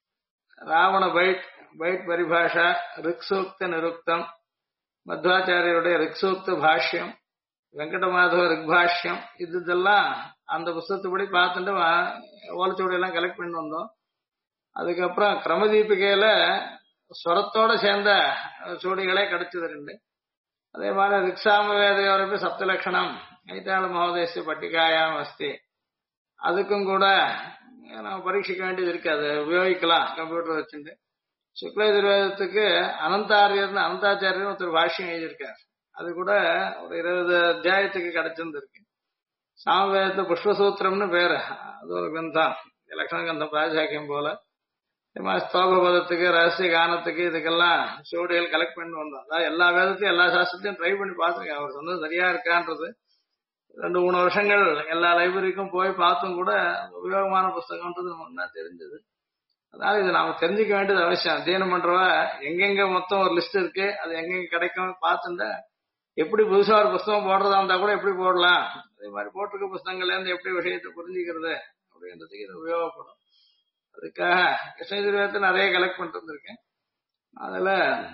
ராவண பைட், பைட் பரிபாஷா, ரிக்ஸூக்த நிருக்தம், மத்வாச்சாரியருடைய ரிக்ஸூக்த பாஷ்யம், வெங்கடமாதவ ரிக்பாஷ்யம், இதெல்லாம் அந்த புத்தகத்துப்படி பார்த்துட்டு ஓலச்சோடி எல்லாம் கலெக்ட் பண்ணி வந்தோம். அதுக்கப்புறம் கிரமதீபிகையில ஸ்வரத்தோட சேர்ந்த சோடிகளே கிடைச்சது 2. அதே மாதிரி ரிக்ஷாம வேதையோரப்ப சப்தலட்சணம் ஐத்தாள மகோதயஸ்ய பட்டிகாயாம் அஸ்தி. அதுக்கும் கூட நம்ம பரீட்சிக்க வேண்டியது இருக்கு, அதை உபயோகிக்கலாம் கம்ப்யூட்டர் வச்சுட்டு. சுக்லயஜுர்வேதத்துக்கு அனந்தாச்சாரியர் ஒருத்தர் பாஷ்யம் எழுதியிருக்காரு. அது கூட ஒரு 20 அத்தியாயத்துக்கு கிடைச்சிருந்திருக்கு. சாமவேதத்தை புஷ்பசூத்திரம்னு பேரு, அது ஒரு கிரந்தம். லக்ஷண கந்தம் பிராஜாக்கியம் போல ஸ்தோக பதத்துக்கு ரகசிய கானத்துக்கு இதுக்கெல்லாம் சுவடிகள் கலெக்ட் பண்ணி வந்தோம். அதாவது எல்லா வேதத்தையும் எல்லா சாஸ்திரத்தையும் ட்ரை பண்ணி பார்த்துருக்கேன். அவர் சொன்னது சரியா இருக்கான்றது 2-3 வருஷங்கள் எல்லா லைப்ரரிக்கும் போய் பார்த்தும் கூட உபயோகமான புஸ்தகம்ன்றது ஒன்னா தெரிஞ்சது. அதனால இது நாம தெரிஞ்சுக்க வேண்டியது அவசியம். அத்தியனம் பண்றவா எங்கெங்க மொத்தம் ஒரு லிஸ்ட் இருக்கு, அது எங்கெங்க கிடைக்கும் பார்த்துட்டா எப்படி புதுசா ஒரு புஸ்தகம் போடுறதா இருந்தா கூட எப்படி போடலாம், அதே மாதிரி போட்டிருக்க புஸ்தகங்கள்ல இருந்து எப்படி விஷயத்தை புரிஞ்சுக்கிறது அப்படின்றதுக்கு இது உபயோகப்படும். அதுக்காக கிருஷ்ணகிரி நிறைய கலெக்ட் பண்ணிட்டு வந்திருக்கேன். அதுல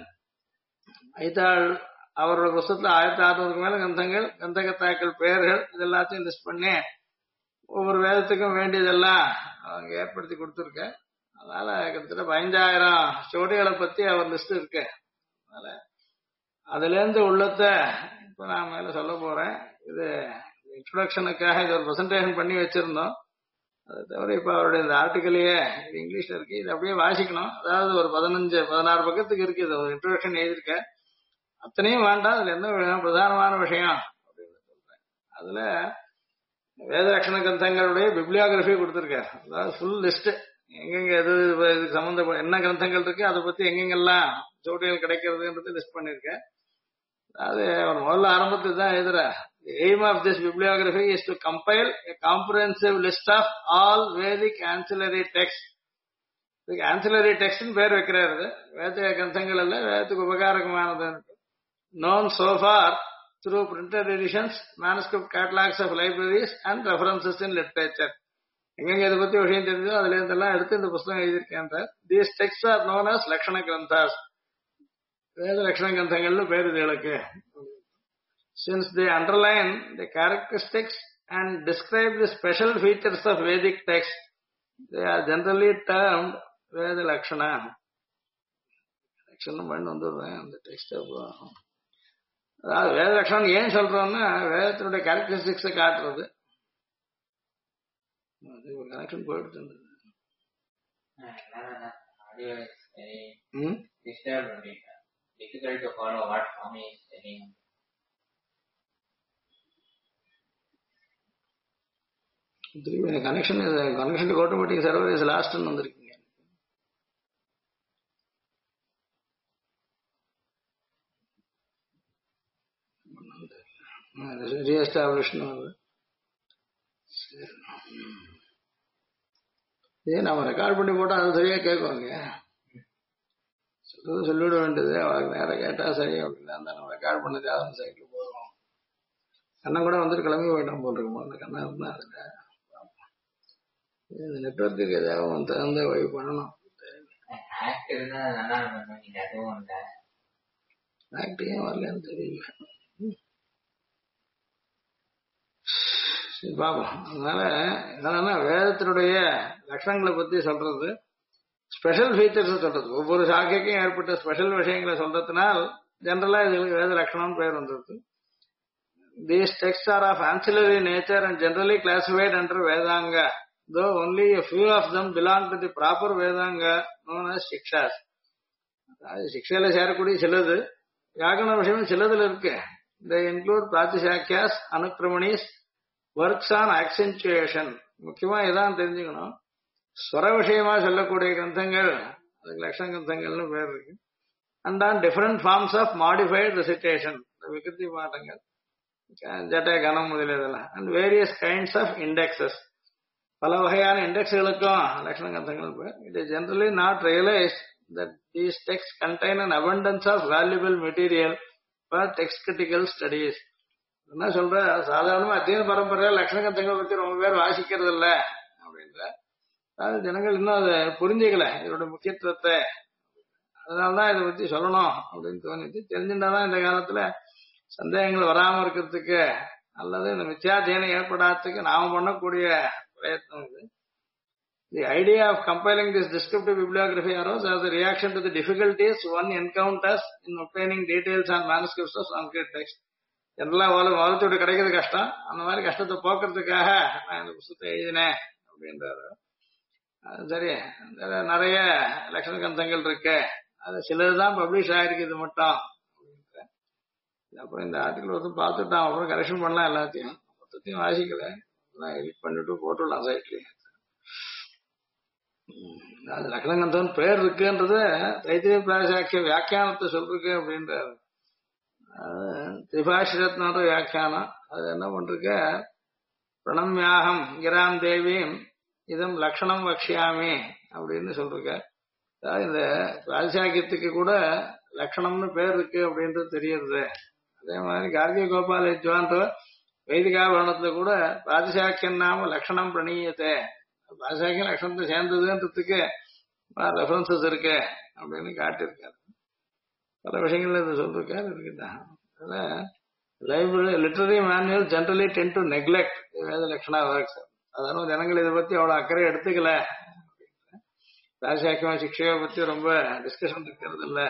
ஐத்தாள் அவரோட புஸ்தகத்துல 1600க்கு மேல கந்தங்கள், கந்தகத்தாக்கள் பெயர்கள் இது எல்லாத்தையும் லிஸ்ட் பண்ணி ஒவ்வொரு வேதத்துக்கும் வேண்டியதெல்லாம் அவங்க ஏற்படுத்தி கொடுத்துருக்கேன். அதனால கிட்டத்தட்ட 15,000 ஸ்டோரிகளை பத்தி அவர் லிஸ்ட் இருக்கு. அதனால அதுல இருந்து உள்ளத இப்ப நான் மேல சொல்ல போறேன். இது இன்ட்ரோடக்ஷனுக்காக இது ஒரு பிரசன்டேஷன் பண்ணி வச்சிருந்தோம். அதை தவிர இப்ப அவருடைய இந்த ஆர்டிக்கலையே இங்கிலீஷ்ல இருக்கு, இது அப்படியே வாசிக்கணும். அதாவது ஒரு 15-16 பக்கத்துக்கு இருக்கு. இது ஒரு இன்ட்ரோடக்ஷன் எழுதியிருக்க, அத்தனையும் வேண்டாம். அதுல என்ன பிரதானமான விஷயம் அப்படின்னு சொல்றேன். அதுல வேதலட்சண கிரந்தங்களுடைய பிப்ளியோகிராஃபி கொடுத்திருக்காரு. அதாவது ஃபுல் லிஸ்ட் எங்கெங்க எது இதுக்கு சம்பந்தப்பட்ட என்ன கிரந்தங்கள் இருக்கு, அதை பத்தி எங்கெங்கெல்லாம் ஜோடிகள் கிடைக்கிறதுன்றது லிஸ்ட் பண்ணிருக்கேன். அது அவர் முதல்ல ஆரம்பத்துக்கு தான் எழுதுற The aim of this bibliography is to compile a comprehensive list of all Vedic ancillary texts. இதுக்கு ancillary text பேர் வைக்கிறாரு. வேத கிரந்தங்கள் எல்லாம் வேதத்துக்கு உபகாரகமானது known so far through printed editions, manuscript catalogs of libraries and references in literature. எங்கெங்க இதை பத்தி விஷயம் தெரிஞ்சோ அதுல இருந்தெல்லாம் எடுத்து இந்த புத்தகம் எழுதியிருக்கேன். These texts are known as லக்ஷண granthas. வேத லட்சண கிரந்தங்கள்னு பேர் இதுகளுக்கு. Since they underline the characteristics and describe the special features of Vedic texts, they are generally termed Veda Lakshana. லட்சணம் பண்ணி வந்துடுறேன் அந்த டெக்ஸ்ட். அதாவது வேத லட்சணம் ஏன் சொல்றோம்னா வேதத்தினுடைய கேரக்டரிஸ்டிக்ஸை காட்டுறது. ஒரு கனெக்ஷன் போயிடுச்சு. Difficult to follow what Swami is telling. Connection automatic server is lost வந்திருக்கீங்க. ரீஎஸ்டாப்ளிஷ்னு வருது. இதே நாம ரெக்கார்ட் பண்ணி போட்டா அது சரியா கேட்குவாங்க. சொல்லிவிட வேண்டியது அவளுக்கு நேரம் கேட்டா சரி அப்படின்னா நம்ம ரெக்கார்ட் பண்ணது யாரும் சைக்கிள் போகிறோம். கண்ணன் கூட வந்துட்டு கிளம்பி போயிட்டோம் போட்டிருக்கோம். அந்த கண்ணா இருந்தா அதுல இந்த நெட்வொர்க்கு ஏதாவது தகுந்த வழி பண்ணணும். ஆக்ட் ஏன் வரலன்னு தெரியல. சரி பாப்போம். அதனால என்னன்னா வேதத்தினுடைய லட்சணங்களை பத்தி சொல்றது, ஸ்பெஷல் ஃபீச்சர்ஸ் சொல்றது, ஒவ்வொரு சாக்கைக்கும் ஏற்பட்ட ஸ்பெஷல் விஷயங்களை சொல்றதுனால் ஜெனரலா இதுக்கு வேத லட்சணம் பேர் வந்திருக்கு. These texts are of ancillary nature and generally classified under Vedanga, though only a few of them belong to the proper Vedanga known as Shikshas. அதாவது சிக்ஷையில சேரக்கூடிய சிலது வியாகரண விஷயம் சிலதுல இருக்கு. They include Pratishakyas, Anukramanis, works on accentuation. முக்கியமா இதான் தெரிஞ்சுக்கணும். ஸ்வர விஷயமா சொல்லக்கூடிய கிரந்தங்கள் அதுக்கு லட்சண கிரந்தங்கள்னு பேர் இருக்கு. And on different forms of modified recitation, விகிருதி பாட்டங்கள், ஜட்ட கனம் முதலியதெல்லாம், and various kinds of indexes, பல வகையான இண்டெக்ஸ்களுக்கும் லட்சண கிரந்தங்கள் பேர். It is generally not realised that these texts contain an abundance of valuable material for text critical studies. என்ன சொல்ற, சாதாரணமா அத்தியன பரம்பரை லட்சண கிரந்தங்கள் பத்தி ரொம்ப பேர் வாசிக்கிறது இல்லை அப்படின்ற, அதாவது ஜனங்கள் இன்னும் அதை புரிஞ்சுக்கல இதோட முக்கியத்துவத்தை. அதனாலதான் இதை பத்தி சொல்லணும் அப்படின்னு தோணிச்சு. தெரிஞ்சுட்டாதான் இந்த காலத்துல சந்தேகங்கள் வராம இருக்கிறதுக்கு அல்லது இந்த மித்யாத்தியனம் ஏற்படாததுக்கு நாம பண்ணக்கூடிய பிரயத்னம் இது. The idea of compiling this descriptive bibliography arose as a reaction to the difficulties one encounters in obtaining details on manuscripts of Sanskrit text. எல்லாம் வாழ்த்தோடு கிடைக்கிறது கஷ்டம். அந்த மாதிரி கஷ்டத்தை போக்குறதுக்காக நான் இந்த புத்தகத்தை எழுதினேன் அப்படின்றாரு. சரி, நிறைய லட்சண கிரந்தங்கள் இருக்கு, அது சிலதுதான் பப்ளிஷ் ஆயிருக்கு, இது மட்டும். அப்புறம் இந்த ஆர்டிகல் வந்து பார்த்துட்டான், அப்புறம் கரெக்ஷன் பண்ணலாம், எல்லாத்தையும் மொத்தத்தையும் வாசிக்கல, எடிட் பண்ணிட்டு போட்டுடலாம் சைட்லயே. அது லக்னகந்தம் பேர் இருக்குன்றது தைத்திரிய பிராசாக்கிய வியாக்கியானத்தை சொல்றேன் அப்படின்றாரு. திரிபாஷிரத்னன்ற வியாக்கியானம் அது என்ன பண்றக்க, பிரணம்யாகம் கிராம் தேவியும் இதம் லக்ஷணம் வக்ஷியாமி அப்படின்னு சொல்றக்க. அதாவது இந்த பிராசாக்கியத்துக்கு கூட லக்ஷணம்னு பேர் இருக்கு அப்படின்றது தெரியுது. அதே மாதிரி கார்கிய கோபால வித்வான்ற வைதிகாபரணத்துல கூட பிராதிசாக்கியம் நாம லக்ஷணம் பிரணீயத்தை, பிராதிசாக்கியம் லக்ஷணத்தை சேர்ந்ததுன்றதுக்கு ரெஃபரன்சஸ் இருக்கு அப்படின்னு காட்டியிருக்காரு. பல விஷயங்கள்ல இது சொல்லிருக்காரு இருக்குதான். Library literary manual generally tend to neglect Veda lakshana works. அதனால ஜனங்கள் இதை பத்தி அவ்வளவு அக்கறை எடுத்துக்கல. ராஜசாக்கியமா சிக்ஷையை பத்தி ரொம்ப டிஸ்கஷன் இருக்கிறது இல்ல.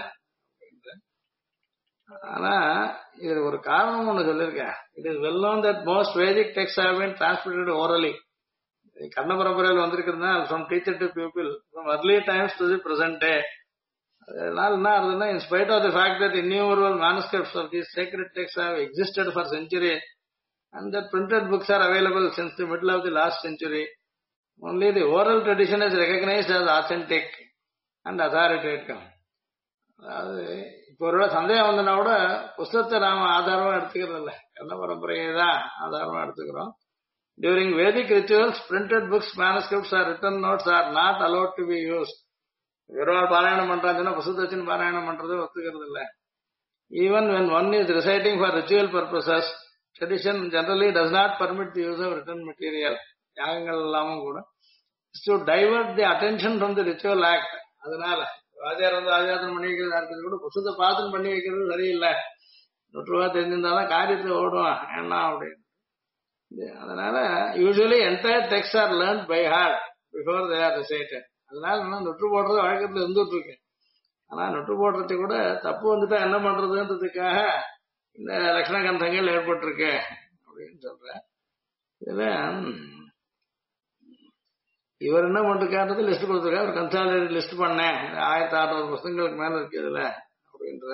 ஆனா இது ஒரு காரணம் ஒண்ணு சொல்லியிருக்கேன். It is well known that most Vedic text have been transmitted orally. கண்ண பரம்பரையில் வந்திருக்கிறதுனா ஃப்ரம் டீச்சர் டு பீப்புள் ஃப்ரம் early times to the present day. அதனால என்ன ஆகுதுன்னா, in spite of the fact that innumerable manuscripts of these sacred texts have existed for centuries and that printed books are available since the middle of the last century, only the oral tradition is recognized as authentic and authoritative. அதாவது இப்போ ஒரு சந்தேகம் வந்தனா கூட புஸ்தகத்தை நாம ஆதாரமா எடுத்துக்கிறது இல்லை, கண்ண பரம்பரையை தான் ஆதாரமா எடுத்துக்கிறோம். During Vedic rituals, printed books, manuscripts or written notes are not allowed to be used. வெறும் பாராயணம் பண்றாங்கன்னா புஸ்தகத்தை வச்சு பாராயணம் பண்றது ஒத்துக்கிறது இல்லை. Even when one is reciting for ritual purposes, tradition generally does not permit the use of written material. யாகங்கள் எல்லாமும் கூட to divert the attention from the ritual act. அதனால ராஜார் வந்து ராஜாத்தம் பண்ணி வைக்கிறதா இருக்கிறது கூட புஸ்தகத்தை பார்த்து பண்ணி வைக்கிறது சரியில்லை. நூற்றுவா தெரிஞ்சிருந்தாலும் காரியத்தை ஓடும் என்ன அப்படின்னு. அதனால usually entire text are learn by heart before they are recited. அதனால நான் நொட்டு போடுறது வழக்கத்துல இருந்துட்டு இருக்கேன். ஆனா நொட்டு போடுறது கூட தப்பு வந்துட்டா என்ன பண்றதுன்றதுக்காக இந்த லட்சண கந்தங்கள் ஏற்பட்டிருக்கு அப்படின்னு சொல்றேன். இதுல இவர் என்ன பண்றாரு லிஸ்ட் கொடுத்துருக்காரு. ஒரு கன்சாலிடேட் லிஸ்ட் பண்ணேன், 1600 புத்தகங்களுக்கு மேல இருக்கு இதுல அப்படின்ற.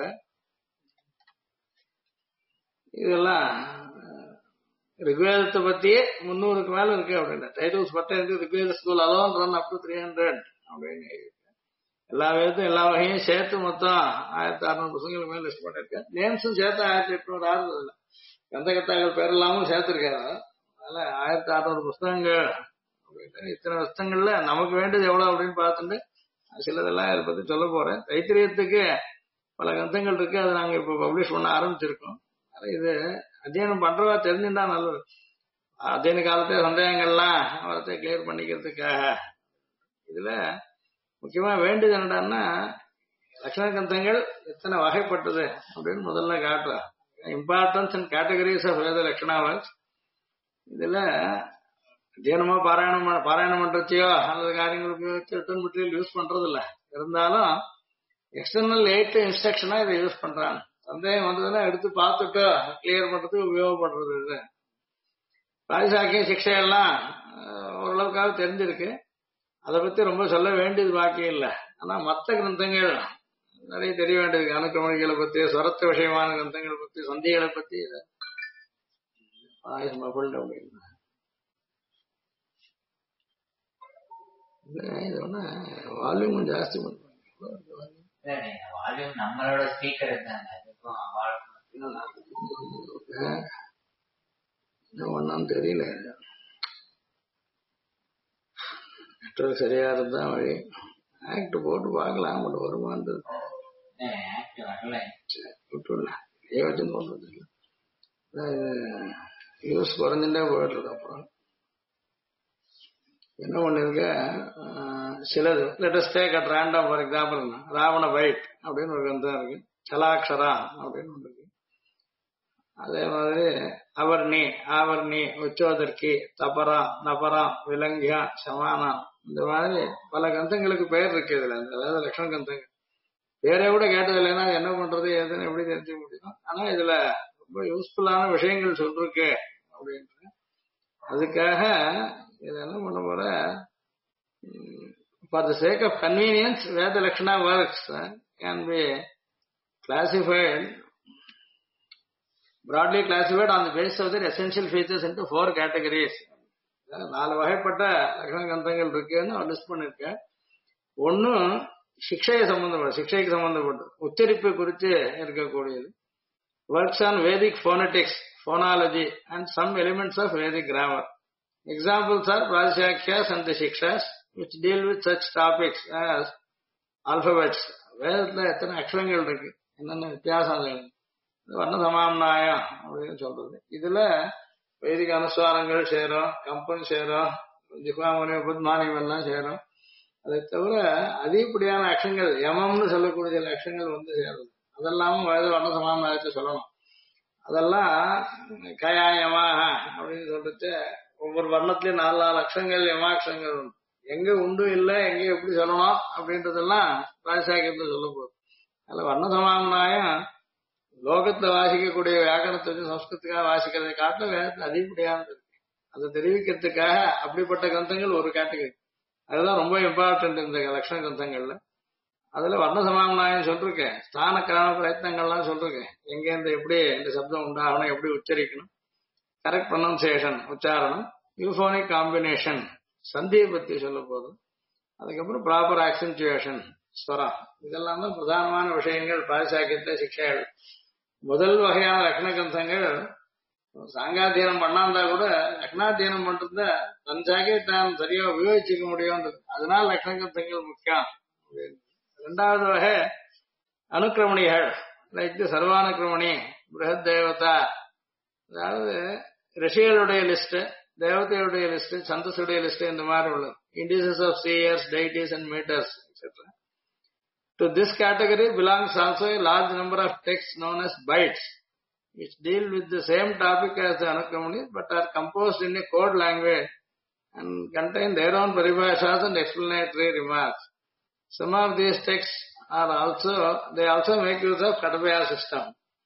இதெல்லாம் ரிக்வேதத்தை பத்தியே 300க்கு மேல இருக்கு அப்படின்ற. டைட்டில்ஸ் பட்டம் இருக்கு. Rigveda school alone run up to 300 அப்படின்னு எல்லா வேதத்தையும் எல்லா வகையும் சேர்த்து மொத்தம் 1600 புத்தகங்களுக்கு மேல லிஸ்ட் பண்ணிருக்கேன். நேம்ஸும் சேர்த்து 1800 ஆறுது இல்லை. கந்தகத்தாக்கள் பேர் இல்லாமல் சேர்த்திருக்காரு. அதனால 1600 புத்தகங்கள். இத்தனை புத்தகங்கள்ல நமக்கு வேண்டியது எவ்வளவு அப்படின்னு பார்த்துட்டு சிலதெல்லாம் இதை பத்தி சொல்ல போறேன். தைத்திரியத்துக்கு பல கந்தங்கள் இருக்கு, அதை நாங்க இப்ப பப்ளிஷ் பண்ண ஆரம்பிச்சிருக்கோம். இது அத்தியனம் பண்றவா தெரிஞ்சுட்டா நல்லது. அத்தியன காலத்துல சந்தேகங்கள்லாம் அவரத்தை கிளியர் பண்ணிக்கிறதுக்காக. இதுல முக்கியமா வேண்டியது என்னடான்னா, லட்சண கந்தங்கள் எத்தனை வகைப்பட்டது அப்படின்னு முதல்ல காட்டுற இம்பார்ட்டன்ஸ் அண்ட் கேட்டகரிஸ் ஆஃப் வேத லட்சணா ஒர்க்ஸ். இதுல அத்தியனமா பாராயணம் பண்றதையோ அல்லது காரியங்களுக்கு ரிட்டன் மெட்டீரியல் யூஸ் பண்றது இல்ல. இருந்தாலும் எக்ஸ்டர்னல் 8 இன்ஸ்ட்ரக்ஷனா இதை யூஸ் பண்றாங்க. சந்தேகம் வந்ததுன்னா எடுத்து பார்த்துட்டு கிளியர் பண்றதுக்கு உபயோகப்படுறது. இது ராஜசாக்கியம் சிக்ஷையெல்லாம் ஓரளவுக்காக தெரிஞ்சிருக்கு. அதை பத்தி ரொம்ப சொல்ல வேண்டியது பாக்கியம் இல்லை. ஆனா மற்ற கிரந்தங்கள் நிறைய தெரிய வேண்டியது. அணுக்கமணிகளை பத்தி, ஸ்வரத்து விஷயமான கிரந்தங்களை பத்தி, சந்திகளை பத்தி அப்படின்னு இது ஒண்ணு வால்யூம் ஜாஸ்தி பண்றாங்க. நம்மளோட ஸ்பீக்கர் ஒன்னும் தெரியல. நெட்வொர்க் சரியா இருந்தா வழி ஆக்ட் போட்டு பார்க்கலாம். பட் வருமானது வச்சு பண்றது இல்லை. யூஸ் குறைஞ்சுட்டே போயிட்டு இருக்கு. அப்புறம் என்ன பண்ணிருக்க சிலது let's take at random. For example Ravana பைட் அப்படின்னு ஒரு கந்தம் இருக்கு. சலாக்ஷரா அப்படின்னு ஒன்று இருக்கு. அதே மாதிரி அவர்ணி, ஆவர்ணி, உச்சோதர்கி, தபரா, நபரா, விலங்கியா, சமானா, இந்த மாதிரி பல கந்தங்களுக்கு பெயர் இருக்கு. இதுல இந்த வேத லட்சண கந்தங்கள் பேரை கூட கேட்டது இல்லைன்னா என்ன பண்றது ஏதுன்னு எப்படி தெரிஞ்சுக்க முடியும். ஆனா இதுல ரொம்ப யூஸ்ஃபுல்லான விஷயங்கள் சொல்லிருக்கு அப்படின்ட்டு அதுக்காக இது என்ன பண்ண போற, for the sake of convenience Veda lakshana works can be classified, broadly classified on the basis of their essential features into 4 categories. 4 வகைப்பட்ட லட்சண கந்தங்கள் இருக்குன்னு லிஸ்ட் பண்ணிருக்கேன். ஒன்னும் சிக்ஷையை சம்பந்தப்பட்ட சிக்ஷைக்கு சம்பந்தப்பட்டது உச்சரிப்பை குறித்து இருக்கக்கூடியது. Works on Vedic phonetics, phonology and some elements of Vedic grammar. Examples are Prajashakyas and the Shikshas, which deal with such topics as alphabets. வேதத்துல எத்தனை அக்ஷரங்கள் இருக்கு, என்னென்ன வித்தியாசம், வர்ண சமாம்னாயம் அப்படின்னு சொல்றது. இதுல வைதிக அனுஸ்வாரங்கள் சேரும், கம்பன் சேரும், ஜிஹ்வாமணி உபத்மானியம் எல்லாம் சேரும். அதை தவிர அதிகப்படியான அக்ஷரங்கள் யமம்னு சொல்லக்கூடிய சில அக்ஷரங்கள் வந்து சேருது. அதெல்லாமும் வயது வர்ண சமாம்னாயத்தை சொல்லணும். அதெல்லாம் கயா யமாக அப்படின்னு சொல்லிட்டு ஒவ்வொரு வர்ணத்திலயும் 4 அக்ஷரங்கள் யமாட்சரங்கள் உண்டு. எங்க உண்டு இல்லை, எங்க எப்படி சொல்லணும் அப்படின்றதெல்லாம் ராஜசாக்கியத்துல சொல்ல போகுது. அதுல வர்ண சமாம்னாயம் லோகத்துல வாசிக்கக்கூடிய வியாக்கரணத்தை வச்சு சம்ஸ்கிருத்துக்காக வாசிக்கிறதை காட்டிலும் வேதத்துல அதிகப்படியானது இருக்கு. அதை தெரிவிக்கிறதுக்காக அப்படிப்பட்ட கிரந்தங்கள் ஒரு கேட்டகரி. அதுதான் ரொம்ப இம்பார்ட்டன்ட் இந்த லட்சண கிரந்தங்கள்ல. அதுல வர்ண சமாம்னாயம் சொல்லிருக்கேன், ஸ்தான காரண பிரயத்னங்கள்லாம் சொல்லிருக்கேன். எங்கேருந்து எப்படி இந்த சப்தம் உண்டாகணும், எப்படி உச்சரிக்கணும், கரெக்ட் ப்ரொனன்சியேஷன் உச்சாரணம், யூஃபோனிக் காம்பினேஷன் சந்தியை பத்தி சொல்ல போதும். அதுக்கப்புறம் ப்ராப்பர் ஆக்சென்சுவேஷன் ஸ்வரம், இதெல்லாம் தான் பிரதானமான விஷயங்கள் பாரிசாக்கியத்துல சிக்ஷைகள். முதல் வகையான லக்ன கிரந்தங்கள் சாங்காத்தியனம் பண்ணாந்தா கூட லக்னாத்தியனம் பண்றத தன்சாகே தான் சரியா உபயோகிச்சுக்க முடியும். அதனால லக்ன கிரந்தங்கள் முக்கியம். இரண்டாவது வகை அனுக்கிரமணிகள், லைக் சர்வானுக்கிரமணி, பிருஹத் தேவதா, அதாவது ரிஷிகளுடைய லிஸ்ட், தேவதையுடைய லிஸ்ட், சந்தஸுடைய லிஸ்ட், இந்த மாதிரி உள்ளது. Indices of seers, deities and meters, etc. To this category belongs also a large number of texts known as bites, which deal with the same topic as the Anukramani but are composed in a code language and contain their own paribhashas and explanatory remarks. Some of these texts are also make use of Katabaya system.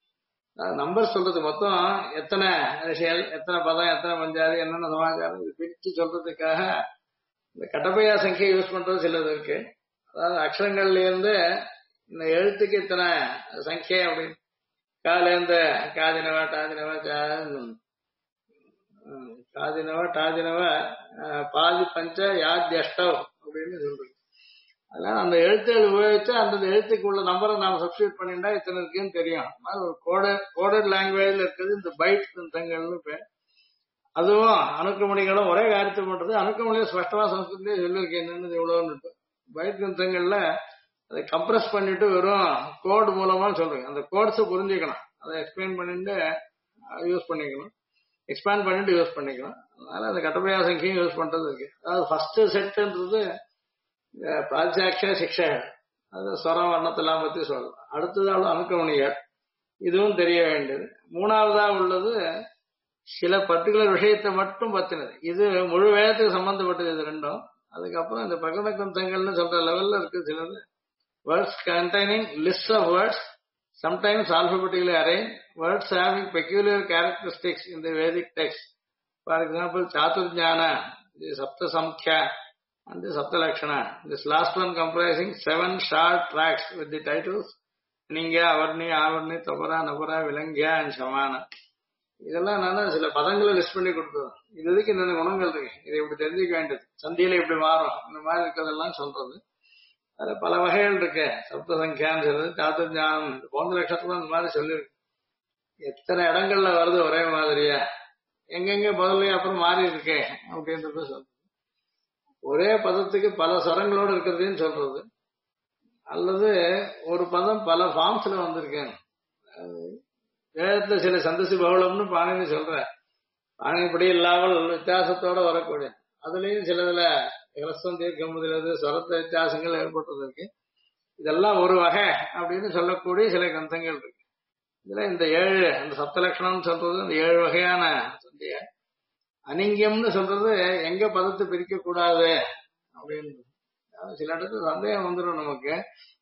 Number சொல்றது மொத்தம் எத்தனை விஷயம், எத்தனை பதம், எத்தனை பஞ்சாதி, என்னென்ன சமாச்சாரம், இது பிரிச்சு சொல்றதுக்காக இந்த கட்டபையா சங்கியை யூஸ் பண்றது சிலது இருக்கு. அதாவது அக்ஷரங்கள்ல இருந்து இந்த எழுத்துக்கு இத்தனை சங்கியை அப்படின்னு, காலேந்த காதினவ டாதினவ காதினவ டாதினவ பாதி பஞ்ச யாத்யஷ்டவ் அப்படின்னு சொல்றது. அதனால அந்த எழுத்துகள் உபயோகிச்சு அந்த எழுத்துக்குள்ள நம்பரை நாம சப்ஸ்டியூட் பண்ணிட்டா இத்தனை இருக்குன்னு தெரியும். ஒரு கோடட் லாங்குவேஜ்ல இருக்குது இந்த பைட் கிரந்தங்கள்னு பேர். அதுவும் அணுக்கமணிகளும் ஒரே காரியத்தை பண்றது. அணுக்கமணியை ஸ்பஷ்டமா சம்ஸ்கிருத்திலே சொல்லியிருக்கேன் என்னன்னு இவ்வளவுன்னு. பைட் கிரந்தங்கள்ல அதை கம்ப்ரஸ் பண்ணிட்டு வெறும் கோட் மூலமா சொல்றேன். அந்த கோட்ஸை புரிஞ்சுக்கணும், அதை எக்ஸ்பிளைன் பண்ணிட்டு யூஸ் பண்ணிக்கணும், எக்ஸ்பேண்ட் பண்ணிட்டு யூஸ் பண்ணிக்கணும். அதனால அந்த கட்டபையா சங்கியும் யூஸ் பண்றது இருக்கு. அதாவது ஃபர்ஸ்ட் செட்ன்றது பிராச்சாட்ச சிக்ஷை, அது ஸ்வரம் வர்ணத்தெல்லாம் பத்தி சொல்லலாம். அடுத்தது அவ்வளவு அணுக்கமணிகள், இதுவும் தெரிய வேண்டியது. மூணாவதா உள்ளது சில பர்டிகுலர் விஷயத்தை மட்டும் பத்தினது. இது முழு வேதத்துக்கு சம்பந்தப்பட்டது இது ரெண்டும். அதுக்கப்புறம் இந்த பிரகடன கிரந்தங்கள்னு சொல்ற லெவல்ல இருக்கு சிலது. Words containing lists of words, sometimes alphabetically arranged, words having peculiar characteristics in the Vedic text. For example, Chaturjnana, the Sapta Samkhya, and the Sapta Lakshana. This last one comprising 7 short tracts with the titles Ningya, Avarni, Avarni, Tapara, Napara, Vilangya and Shamana. இதெல்லாம் நான் சில பதங்களை list பண்ணி கொடுத்தது. இதுக்கு இந்த குணங்கள் இருக்கு, இதை இப்படி தெரிஞ்சுக்க வேண்டியது, சந்தியில இப்படி மாறும், இந்த மாதிரி இருக்கிறதெல்லாம் சொல்றது. அதுல பல வகைகள் இருக்கு. சப்த சங்கியான்னு சொல்றது, சாத்துர்ஞானம் போன்ற லட்சத்துல இந்த மாதிரி சொல்லியிருக்கு. எத்தனை இடங்கள்ல வருது ஒரே மாதிரியா, எங்கெங்க முதல்ல அப்புறம் மாறி இருக்கே அப்படின்றத சொல்றது. ஒரே பதத்துக்கு பல ஸ்வரங்களோடு இருக்கிறதுன்னு சொல்றது, அல்லது ஒரு பதம் பல ஃபார்ம்ஸ்ல வந்திருக்கேன். வேதத்துல சில சந்தசி பகுளம்னு பாணினி சொல்ற, பாணிப்படி இல்லாமல் வித்தியாசத்தோட வரக்கூடிய, அதுலயும் சிலதுல இலசம் தீர்க்க முதலது ஸ்வரத்த வித்தியாசங்கள் ஏற்பட்டது இருக்கு. இதெல்லாம் ஒரு வகை அப்படின்னு சொல்லக்கூடிய சில கிரந்தங்கள் இருக்கு. இதுல இந்த 7 அந்த சப்தலட்சணம் சொல்றது இந்த 7 வகையான சந்திய. அனிங்கியம்னு சொல்றது எங்க பதத்தை பிரிக்க கூடாது அப்படின்னு சில இடத்துல சந்தேகம் வந்துடும் நமக்கு.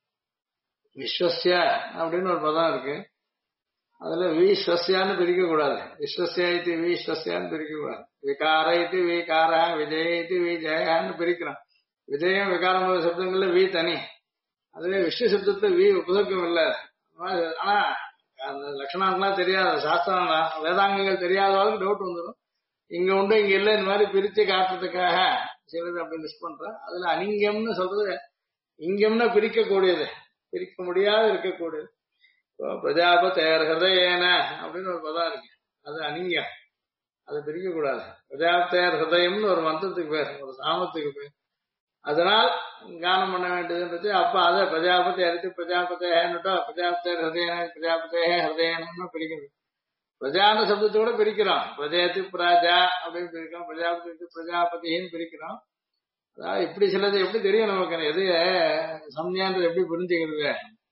விஸ்வசிய அப்படின்னு ஒரு பதம் இருக்கு, அதுல விஸ்வசியான்னு பிரிக்க கூடாது, விஸ்வசியா இது விஸ்வசியான்னு பிரிக்க கூடாது. விகார இது விகாரா, விஜய இது விஜயான்னு பிரிக்கிறோம். விஜயம் விகாரம் சப்தங்கள்ல வி தனி, அதுவே விஸ்வ சப்தத்தை வி உபசர்க்கம் இல்லை. ஆனா அந்த லட்சணம்லாம் தெரியாத சாஸ்திரம் வேதாங்கங்கள் தெரியாதவங்களுக்கு டவுட் வந்துடும், இங்க உண்டு இங்க இல்லை, இந்த மாதிரி பிரிச்சு காட்டுறதுக்காக சிலது அப்படி லிஸ்ட் பண்றேன். அதுல அனிங்கம்னு சொல்றது இங்கம்னா பிரிக்கக்கூடியது, பிரிக்க முடியாத இருக்கக்கூடியது. இப்போ பிரஜாபதேர் ஹிருதயேன அப்படின்னு ஒரு பதம் இருக்கு, அது அனிங்கம், அதை பிரிக்க கூடாது. பிரஜாபதேர் ஹிருதயம்னு ஒரு மந்திரத்துக்கு பேர், ஒரு சாமத்துக்கு பேர். அதனால் கானம் பண்ண வேண்டியதுன்றது. அப்ப அதை பிரஜாபதி அரித்து பிரஜாபதேன்னுட்டோ பிரஜாபதேர் ஹிருதயன பிரஜாபதே ஹிருதயன்னு பிரிக்கிறது. பிரஜான சப்தத்தோட பிரிக்கிறோம், பிரஜயத்து பிரஜா அப்படின்னு பிரிக்கிறோம், பிரஜாபதி பிரஜாபதின்னு பிரிக்கிறோம். அதாவது இப்படி சிலது எப்படி தெரியும் நமக்கு, எது சம்ஞான்றது எப்படி புரிஞ்சுக்கிறது.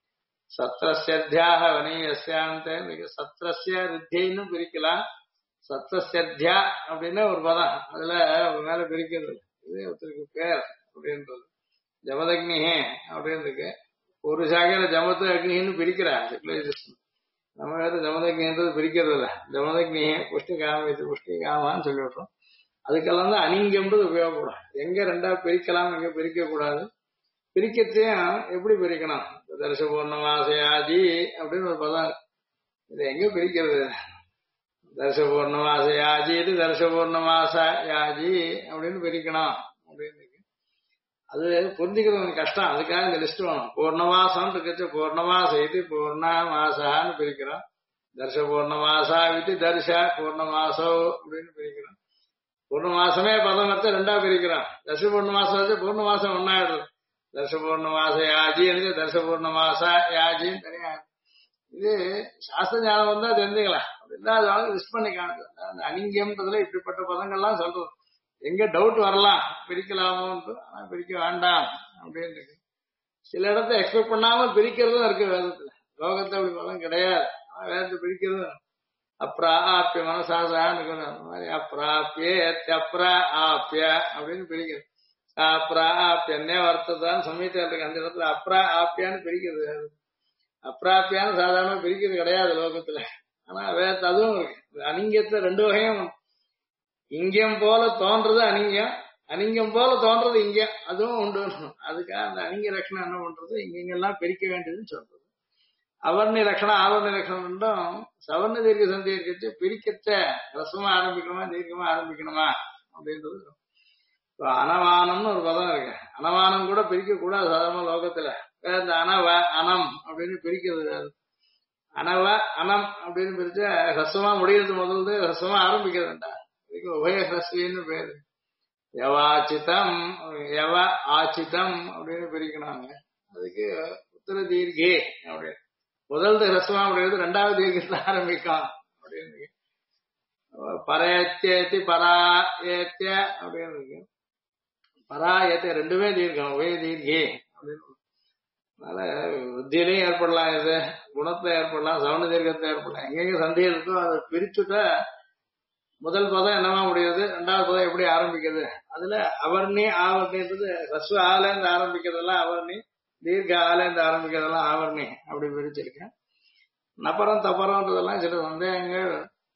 சத்ரஸ்யத்யாக வனீயஸ்யாந்த சத்ரஸ்ய ரித்தின்னு பிரிக்கலாம். சத்ரஸ்யத்யா அப்படின்னு ஒரு பதம், அதுல மேல பிரிக்கிறது. இது ஒருத்தருக்கு பேர் அப்படின்றது. ஜமதக்னிஹே அப்படின்னு இருக்கு. ஒரு சாகையில ஜமத்து அக்னின்னு பிரிக்கிறார் சிவிலைசேஷன். நம்ம வேற ஜமதக்னின்றது பிரிக்கிறது இல்லை. ஜமதக்னிஹே புஷ்டி காம புஷ்டி காமான்னு சொல்லி விட்டுறோம். அதுக்கெல்லாம் தான் அனிங்கம்ன்றது உபயோகப்படும். எங்க ரெண்டா பிரிக்கலாம், எங்க பிரிக்க கூடாது. பிரிக்கத்தையும் எப்படி பிரிக்கணும். தர்ஷ பூர்ணமாசையாஜி அப்படின்னு ஒரு பதம், இது எங்க பிரிக்கிறது. தர்ஷ பூர்ணமாசையாஜி இது தர்ஷ பூர்ணமாசயாஜி அப்படின்னு பிரிக்கணும் அப்படின்னு. அது புரிஞ்சுக்கிறது கொஞ்சம் கஷ்டம், அதுக்காக இந்த லிஸ்ட் வேணும். பூர்ணமாசம் இருக்கு, பூர்ணமாச இது பூர்ணமாசான்னு பிரிக்கிறோம். தர்ஷ பூர்ணமாசா விட்டு தர்ஷ பூர்ணமாசோ அப்படின்னு பிரிக்கிறோம். பூர்ணமாசமே பதமத்தை ரெண்டா பிரிக்கிறோம். தர்ஷ பூர்ணமாசம் வச்சு பூர்ணமாசம் ஒன்னாயிடுறது. தர்ஷ பூர்ணமாச யாஜி இருக்கு, தர்ஷ பூர்ணமாசா யாஜின்னு தனியா. இது சாஸ்திர ஞானம் வந்தா தெரிஞ்சுக்கலாம். அப்படின்னா அது லிஸ்ட் பண்ணி காணுது. அந்த அனிங்கம்ன்றதுல இப்படிப்பட்ட பதங்கள்லாம் சொல்றது. எங்க டவுட் வரலாம், பிரிக்கலாமோன்ட்டு, ஆனா பிரிக்க வேண்டாம் அப்படின்னு இருக்கு. சில இடத்த எக்ஸ்பெக்ட் பண்ணாம பிரிக்கிறதும் இருக்கு வேதத்துல. லோகத்தை அப்படி பதம் கிடையாது, ஆனா வேதத்தை பிரிக்கிறது. அப்ராப்பிய மனசாசான்னு இருக்கணும். அந்த மாதிரி அப்ராப்பிய அப்ரா ஆப்பிய அப்படின்னு பிரிக்கிறது. அப்ராப்பியன்னே வர்த்ததான் சமீபத்தில் இருக்கு. அந்த இடத்துல அப்ரா ஆப்பியான்னு பிரிக்கிறது. அப்ராப்பியான்னு சாதாரண பிரிக்கிறது கிடையாது லோகத்துல. ஆனா வேதத்தை அதுவும் இருக்கு. அனிங்கத்துல ரெண்டு வகையும். இங்கம் போல தோன்றது அனிங்கம், அனிங்கம் போல தோன்றது இங்கம், அதுவும் உண்டு. அதுக்காக அந்த அனிங்க லட்சணம் என்ன பண்றது, இங்கெல்லாம் பிரிக்க வேண்டியதுன்னு சொல்றது. அவர்ணி லட்சணம் ஆவர்ணி லட்சணம் ரெண்டும் சவர்ண தீர்க்க சந்தி இருக்கச்சு பிரிக்கச்ச ரசமா ஆரம்பிக்கணுமா தீர்க்கமா ஆரம்பிக்கணுமா அப்படின்றது. இப்போ அனவானம்னு ஒரு பதம் இருக்கு. அனவானம் கூட பிரிக்க கூடாது சாதாரண லோகத்துல. இந்த அனவ அனம் அப்படின்னு பிரிக்கிறது. அனவ அனம் அப்படின்னு பிரிச்சா ரசமா முடிகிறது, முதல்ல ரசமா ஆரம்பிக்கிறதுண்டா. உபய ஹஸ்வின்னு பேரு. யவாச்சிதம் யவ ஆச்சிதம் அப்படின்னு பிரிக்கணுங்க. அதுக்கு உத்தர தீர்க்கே அப்படின்னு முதல் ரசமா அப்படிங்கிறது ரெண்டாவது தீர்க்கத்துல ஆரம்பிக்கும் அப்படின்னு. பரேத்தி பரா ஏத்திய அப்படின்னு இருக்கு. பரா ஏத்திய ரெண்டுமே தீர்க்கம், உபய தீர்க்கே அப்படின்னு. அதனால புத்தியிலையும் ஏற்படலாம், இது குணத்துல ஏற்படலாம், சவண தீர்க்கத்துல ஏற்படலாம். எங்கெங்க சந்தேகம் இருக்கோ அதை பிரிச்சுட்டா முதல் பதம் என்னவா முடியுது, ரெண்டாவது பதம் எப்படி ஆரம்பிக்கிறது. அதுல அவர்ணி ஆவர்ணின்றது ரஸ்வ ஆலேந்து ஆரம்பிக்கிறதெல்லாம் அவர்ணி, தீர்க்க ஆலேந்து ஆரம்பிக்கிறதெல்லாம் ஆவர்ணி அப்படி பிரிச்சிருக்கேன். நபரம் தப்பரம்ன்றதெல்லாம் சில சந்தேகங்கள்.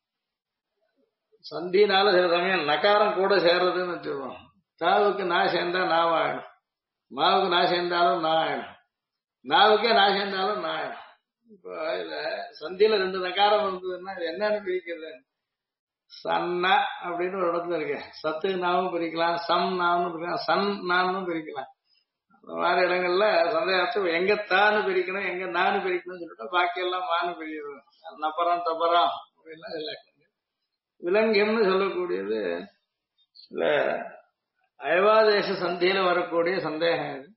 சந்தினால சில சமயம் நகாரம் கூட சேர்றதுன்னு வச்சுருவோம். தாவுக்கு நான் சேர்ந்தா நாவாயிடும், மாவுக்கு நான் சேர்ந்தாலும் நான் ஆயிடும், நாவுக்கே நான் சேர்ந்தாலும் நான் ஆயிடும். இப்போ இதுல சந்தியில ரெண்டு நகாரம் இருந்ததுன்னா இது என்னன்னு பிரிக்கிறது. சன்ன அப்படின்னு ஒரு இடத்துல இருக்கு. சத்து நாமும் பிரிக்கலாம், சம் நாமும் பிரிக்கலாம், சன் நானும் பிரிக்கலாம். அந்த மாதிரி இடங்கள்ல சந்தேகத்தை எங்க தானு பிரிக்கணும் எங்க நானு பிரிக்கணும்னு சொல்லிட்டு பாக்கி எல்லாம் மானு பிரிக்கணும். நப்பரம் தப்பரம் அப்படின்லாம் இல்ல. விலங்கியம்னு சொல்லக்கூடியது சில அயவாதேச சந்தியில வரக்கூடிய சந்தேகம் இது.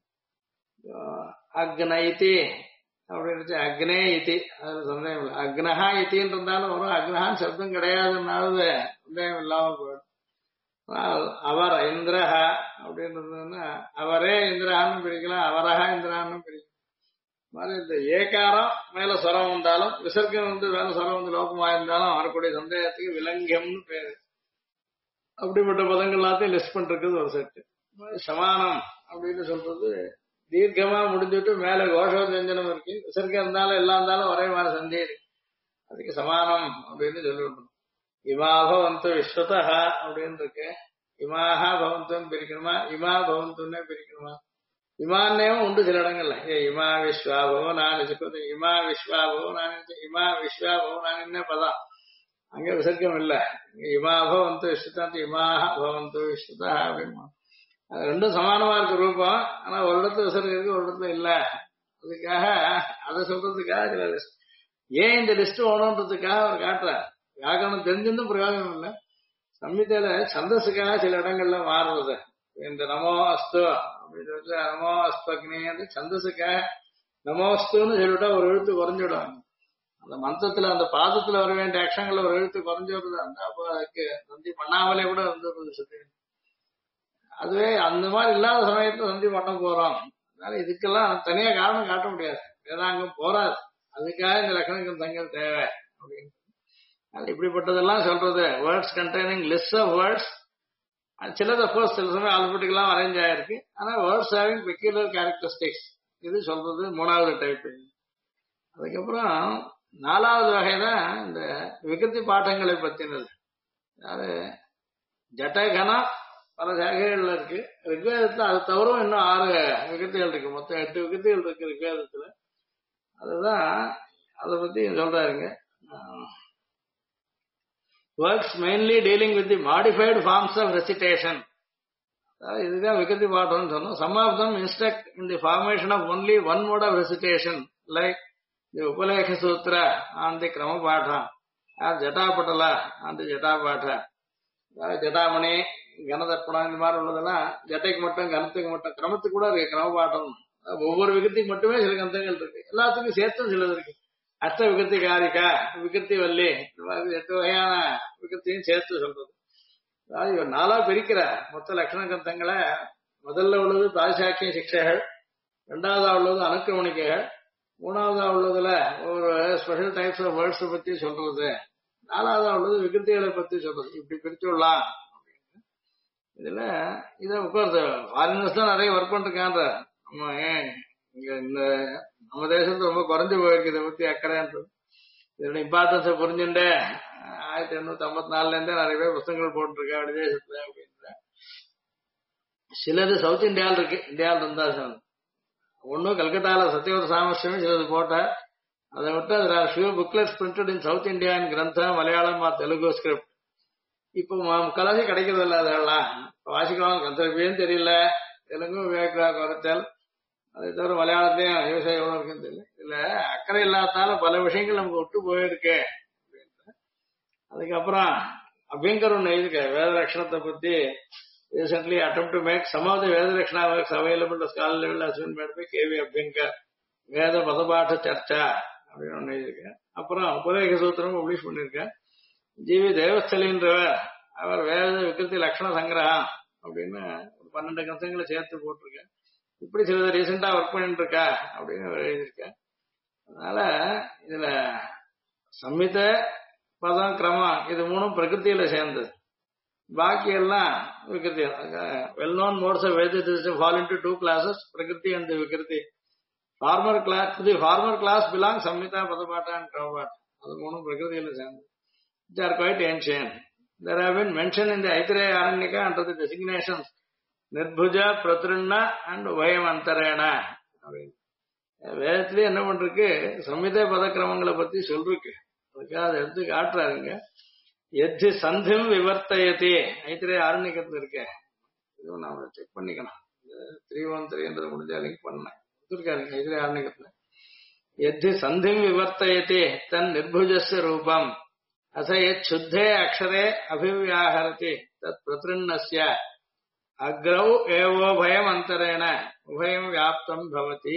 அக்னைதி அப்படின்னு அக்னே இத்தி, அதுல சந்தேகம் இல்லை. அக்னஹா இத்தின்னு இருந்தாலும் வரும், அக்னஹான்னு சப்தம் கிடையாதுன்னாலும் சந்தேகம் இல்லாம போயிடும். அவர் இந்திரஹா அப்படின்னு இருந்ததுன்னா அவரே இந்திரஹான்னு பிரிக்கலாம், அவரஹா இந்திரஹான்னு பிரிக்கலாம். மாதிரி இந்த ஏகாரம் மேல ஸ்வரம் வந்தாலும் விசர்க்கம் வந்து மேல ஸ்வரம் வந்து லோகமா இருந்தாலும் வரக்கூடிய சந்தேகத்துக்கு விலங்கியம்னு பேரு. அப்படிப்பட்ட பதங்கள் எல்லாத்தையும் லிஸ்ட் பண்றது ஒரு செட்டு. சமானம் அப்படின்னு சொல்றது தீர்க்கமா முடிஞ்சுட்டு மேல கோஷோஞ்சனம் இருக்கு, விசர்க்கம் இருந்தாலும் எல்லாம் இருந்தாலும் ஒரே மாதிரி சந்தி இருக்கு, அதுக்கு சமானம் அப்படின்னு சொல்லிவிடணும். இமாப வந்து விஸ்வதா அப்படின்னு இருக்கு. இமாஹா பவந்தம் பிரிக்கணுமா, இமா பவந்தம்னே பிரிக்கணுமா. இமான்னேவும் உண்டு சில இடங்கள்ல. இமா விஸ்வாபவோ நான் இமா விஸ்வாபவோ நான் இமா விஸ்வாபவோ நான் என்ன பதம், அங்க விசர்க்கம் இல்ல. இமாப வந்து விஸ்வதா இமாஹா பவந்து விஸ்வதா அப்படின்னு. அது ரெண்டும் சமானமா இருக்கு ரூபம். ஆனா ஒரு இடத்துல விசர்க்கம் இருக்கு, ஒரு இடத்துல இல்ல. அதுக்காக அதை சொல்றதுக்காக சில லிஸ்ட். ஏன் இந்த லிஸ்ட் வேணும்ன்றதுக்காக அவர் காட்டுறார். வியாக்கரணம் தெரிஞ்சிருந்தும் பிரயோஜனம் இல்லை. சம்ஹிதையில சந்தஸுக்காக சில இடங்கள்ல மாறுறது. இந்த நமோ அஸ்து அப்படின்னு நமோ அஸ்தக்னி அந்த சந்தஸுக்காக நமோஸ்துன்னு சொல்லிவிட்டா ஒரு எழுத்து குறைஞ்சிடும். அந்த மந்திரத்துல அந்த பாதத்துல வர வேண்டிய அக்ஷங்கள்ல ஒரு எழுத்து குறைஞ்சு வருதா இருந்தா அப்போ அதுக்கு சந்தி பண்ணாமலே கூட வந்துடுறது சுத்தி. அதுவே அந்த மாதிரி இல்லாத சமயத்துல சந்தி பண்ண போறோம். அதனால இதுக்கெல்லாம் தனியா காரணம் காட்ட முடியாது. வேதாங்கம் போராது. அதுக்காக இந்த லட்சணங்கள் தங்கள் தேவை அப்படின்னு. அது இப்படிப்பட்டதெல்லாம் சொல்றது. Words containing list of words. சிலது அப்கோர்ஸ் சில சமயம் ஆல்பபெட்டிக்கெல்லாம் அரேஞ்ச் ஆயிருக்கு. ஆனா வேர்ட்ஸ் ஹேவிங் பெக்யூலர் கேரக்டரிஸ்டிக்ஸ் இது சொல்றது மூணாவது டைப். அதுக்கப்புறம் நாலாவது வகைதான் இந்த விகிருதி பாட்டங்களை பத்தினது. அதாவது ஜட்டகனம் பல சாகைகள்ல இருக்கு. ரிக்வேதத்துல அது தவிர இன்னும் 6 விகிருத்திகள் இருக்கு. மொத்தம் 8 விகிருத்திகள் இருக்கு ரிக்வேதத்துல. அதுதான் அதை பத்தி சொல்றாருங்க. Works mainly dealing with the modified forms of recitation. இதுதான் விகிருதி பாட்டம்னு சொன்னோம். Some of them instruct in the formation of only one mode of recitation like the Upalekha Sutra on தி கிரம பாடம், ஜட்டாபட்டல ஆன் தி ஜட்டா பாடம், ஜட்டாமணி கனதர்ப்பணம் இந்த மாதிரி உள்ளதெல்லாம் ஜட்டைக்கு மட்டும் கனத்துக்கு மட்டும் கிரமத்துக்கு கூட இருக்கு கிரம பாடம். ஒவ்வொரு விகிருத்திக்கு மட்டுமே சில கந்தங்கள் இருக்கு. எல்லாத்துக்கும் சேர்த்தும் சிலது இருக்கு. அஷ்ட விகிருத்தி காரிக்கா, விகிருத்தி வள்ளி, இந்த மாதிரி 8 வகையான விகிருத்தியும் சேர்த்து சொல்றது. அதாவது இவர் 4ஆ பிரிக்கிற மொத்த லட்சண கந்தங்களை. முதல்ல உள்ளது பிராசாக்கிய சிக்ஷைகள், 2வதா உள்ளது அனுக்கிரமணிக்கைகள், 3வதா உள்ளதுல ஒரு ஸ்பெஷல் டைப்ஸ் ஆஃப் வேர்ட்ஸ் பத்தி சொல்றது, 4வதா உள்ளது விகிருத்திகளை பத்தி சொல்றது. இப்படி பிரிச்சுடலாம். இதுல இதை உட்கார்ந்து ஃபாரினர்ஸ் தான் நிறைய ஒர்க் பண்ணிருக்கான்ற. நம்ம ஏன் இங்க இந்த நம்ம தேசத்துல ரொம்ப குறைஞ்சு போயிருக்கு இதை பத்தி அக்கறைன்றது. இதோட இம்பார்ட்டன்ஸை புரிஞ்சுட்டு 1854 இருந்தே நிறைய பேர் புத்தகங்கள் போட்டிருக்கா விதேசத்துல அப்படின்ற. சிலது சவுத் இந்தியாவில் இருக்கு. இந்தியாவில் இருந்தா ஒன்னும் கல்கத்தால சத்யவத சாமஸ்வாமி சிலது போட்ட. அதை விட்டு அதுல few booklets printed in South India in Grantha Malayalam Telugu script. இப்போ முக்காலாசி கிடைக்கிறது இல்லை. அதெல்லாம் வாசிக்கலாம் கந்தர்பியும் தெரியல, தெலுங்கும் விவேகா குறைத்தல், அதை தவிர மலையாளத்தையும் விவசாயம் எவ்வளவு இருக்குன்னு தெரியல. இதுல அக்கறை இல்லாததால பல விஷயங்கள் நமக்கு விட்டு போயிருக்கு. அதுக்கப்புறம் அபியங்கர் ஒண்ணு எழுதிருக்க வேத லட்சணத்தை பத்தி. recently attempt to make some of the Veda Lakshana works available to scholar level has been made by K.V. Abhinkar. வேத பதபாட்ட சர்ச்சா அப்படின்னு ஒண்ணு எழுதியிருக்கேன். அப்புறம் உபலேக சூத்திரம் பப்ளிஷ் பண்ணிருக்கேன். ஜிவி தேவஸ்தலின்றவர் அவர் வேத விகிருதி லட்சண சங்கிரகம் அப்படின்னு ஒரு 12 கருத்துங்களை சேர்த்து போட்டிருக்கேன். இப்படி சிலது ரீசெண்டா ஒர்க் பண்ணிட்டு இருக்கா அப்படின்னு எழுதியிருக்கேன். அதனால இதுல சம்மித பதம் கிரமம் இது 3 பிரகிருத்தியில சேர்ந்தது. பாக்கி எல்லாம் விகிருதி. Well known modes of Veda system fall into 2 classes, Prakriti and Vikriti. Former class belong Samhita Padapatha and Kramapatha. அது 3 பிரகிருதியில சேர்ந்தது. Which are quite ancient. There have been mentioned in the Aitareya Aranyaka under the designations Nirbhuja, Pratrunna and Vayamantharena. வேதத்திலேயே என்ன பண்றதுக்கு சம்மித பதக்கிரமங்களை பத்தி சொல்றதுக்கு அதுக்காக அதை எடுத்து காட்டுறாருங்க. எத்தி சந்திம் விவர்த்தயத்தே ஐத்திரேய ஆரண்யக்கத்துல இருக்க. இதுவும் நாம செக் பண்ணிக்கணும். 313 முடிஞ்சா லிங்க் பண்ணேன் இருக்காரு ஐத்திரேய ஆரண்யக்கத்துல. எத்தி சந்திம் விவர்த்தயத்தே தன் நிர்புஜஸ்ய ரூபம் அசயத் சுத்தே அக்ஷரே அபிவியாஹரதி தத் பிரத்ருன்னஸ்ய அக்ரௌ ஏவோ பயம் அந்தரேன உபயம் வியாப்தம் பவதி.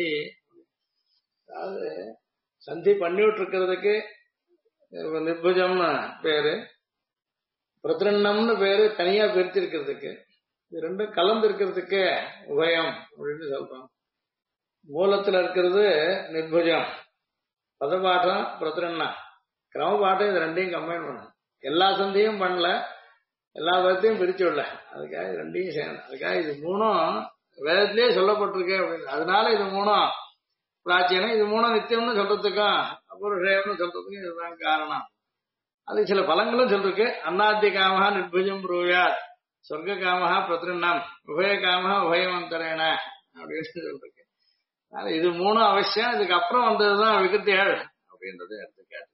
அதாவது சந்தி பண்ணிவிட்டு இருக்கிறதுக்கு நிர்புஜம்னு பேரு, பிரத்ருன்னம்னு பேரு தனியா பிரித்திருக்கிறதுக்கு, இது ரெண்டும் கலந்து இருக்கிறதுக்கு உபயம் அப்படின்னு சொல்றோம். மூலத்துல இருக்கிறது நிர்புஜம், பதபாட்டம் பிரத்ருன்னா, கிரமபாட்டம். இது ரெண்டையும் கம்பைன் பண்ணணும். எல்லா சந்தையும் பண்ணல, எல்லா பதத்தையும் பிரிச்சு விடல. அதுக்காக இது ரெண்டையும் செய்யணும். அதுக்காக இது 3 வேதத்திலேயே சொல்லப்பட்டிருக்கு அப்படின்னு. அதனால இது 3 பிராச்சீனம், இது 3 நித்தியம்னு சொல்றதுக்கும் அபூர்வம்னு சொல்றதுக்கும் இதுதான் காரணம். அது சில பலங்களும் சொல்லிருக்கு. அன்னாத்திய காமஹா நிர்புஜம் ப்ரூயாத், சொர்க்க காமஹா பிரத்ருண்ணம், உபய காமஹா உபயமந்தரேன அப்படின்னு சொல்லிருக்கு. அதனால இது 3 அவசியம். இதுக்கு அப்புறம் வந்ததுதான் விகிருத்திகள் அப்படின்றத எடுத்துக்காட்டு.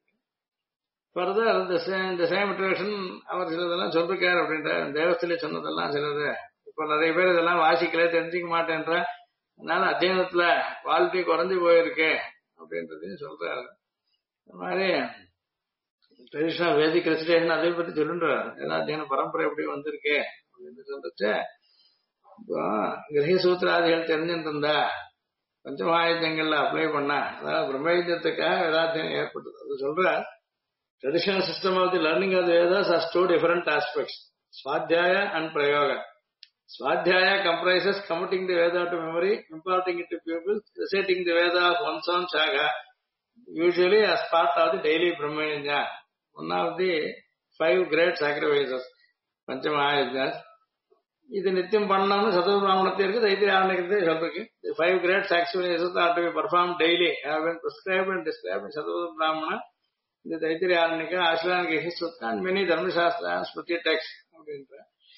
ஃபர்தர் இந்த சேம் இன்ட்ரோடக்ஷன் அவர் சிலதெல்லாம் சொல்லிருக்காரு அப்படின்ற தேவஸ்திலே சொன்னதெல்லாம் சிலது இப்ப நிறைய பேர் இதெல்லாம் வாசிக்கல தெரிஞ்சுக்க மாட்டேன்ற, அதனால அத்தியனத்துல குவாலிட்டி குறைஞ்சு போயிருக்கு அப்படின்றதையும் சொல்றாரு. இந்த மாதிரி ட்ரெடிஷனல் வேதிக் ரெசிடேஷன் அதை பத்தி சொல்லுன்றாரு. ஏதாவது பரம்பரை எப்படி வந்திருக்கு அப்படின்னு சொல்லிட்டு, இப்போ கிரக சூத்திராதிகள் தெரிஞ்சுருந்தா பஞ்சமகாயுத்தங்கள்ல அப்ளை பண்ண, அதாவது பிரம்மயுத்தத்துக்காக வேதாத்தியம் ஏற்பட்டது. அது சொல்ற traditional system of the learning of the Vedas has two different aspects, Swadhyaya and Prayoga. Swadhyaya comprises committing the Veda to memory, imparting it to pupils, reciting the Veda of one's own saga, usually as part of the daily Brahmanya, one of the 5 great sacrifices, Panchamahayajnas. இது நித்தியம் பண்ணணும்னு சதவ பிராமணத்தை இருக்கு, தைத்திரிய ஆரணிக்கிறதே சொல்றதுக்கு. The 5 great sacrifices are to be performed daily, have been prescribed and described in Shatapatha Brahmana, இந்த தைத்திரிய ஆரணிக்க, ஆசிரானிக ஹிஸ்வத்கா and many Dharmashastra and Smriti text அப்படின்ற.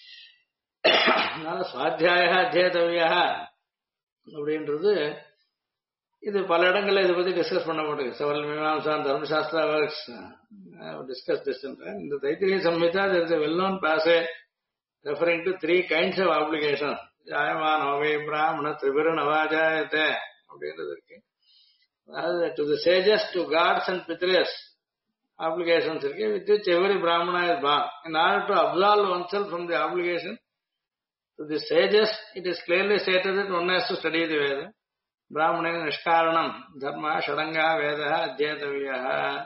அதனால சுவாத்தியாய அத்தியேதவியா அப்படின்றது இது பல இடங்கள்ல இதை பத்தி டிஸ்கஸ் பண்ணப்பட்டிருக்கு. Several Mimamsa Dharmashastra works discuss this. இந்த Taittiriya Samhita there is a well known passage referring to 3 kinds of obligation. ஜாயமானோவை பிராமண திரிபுர நவாஜாயத்தை அப்படின்றது இருக்கு. அதாவது to the sages, to gods and Pitras obligations இருக்கு, with which every brahmana is bound. In order to absolve oneself from the obligation to the sages, it is clearly stated that one has to study the Veda. Brahmana nishkaranam dharma shadanga Veda adhyatavya.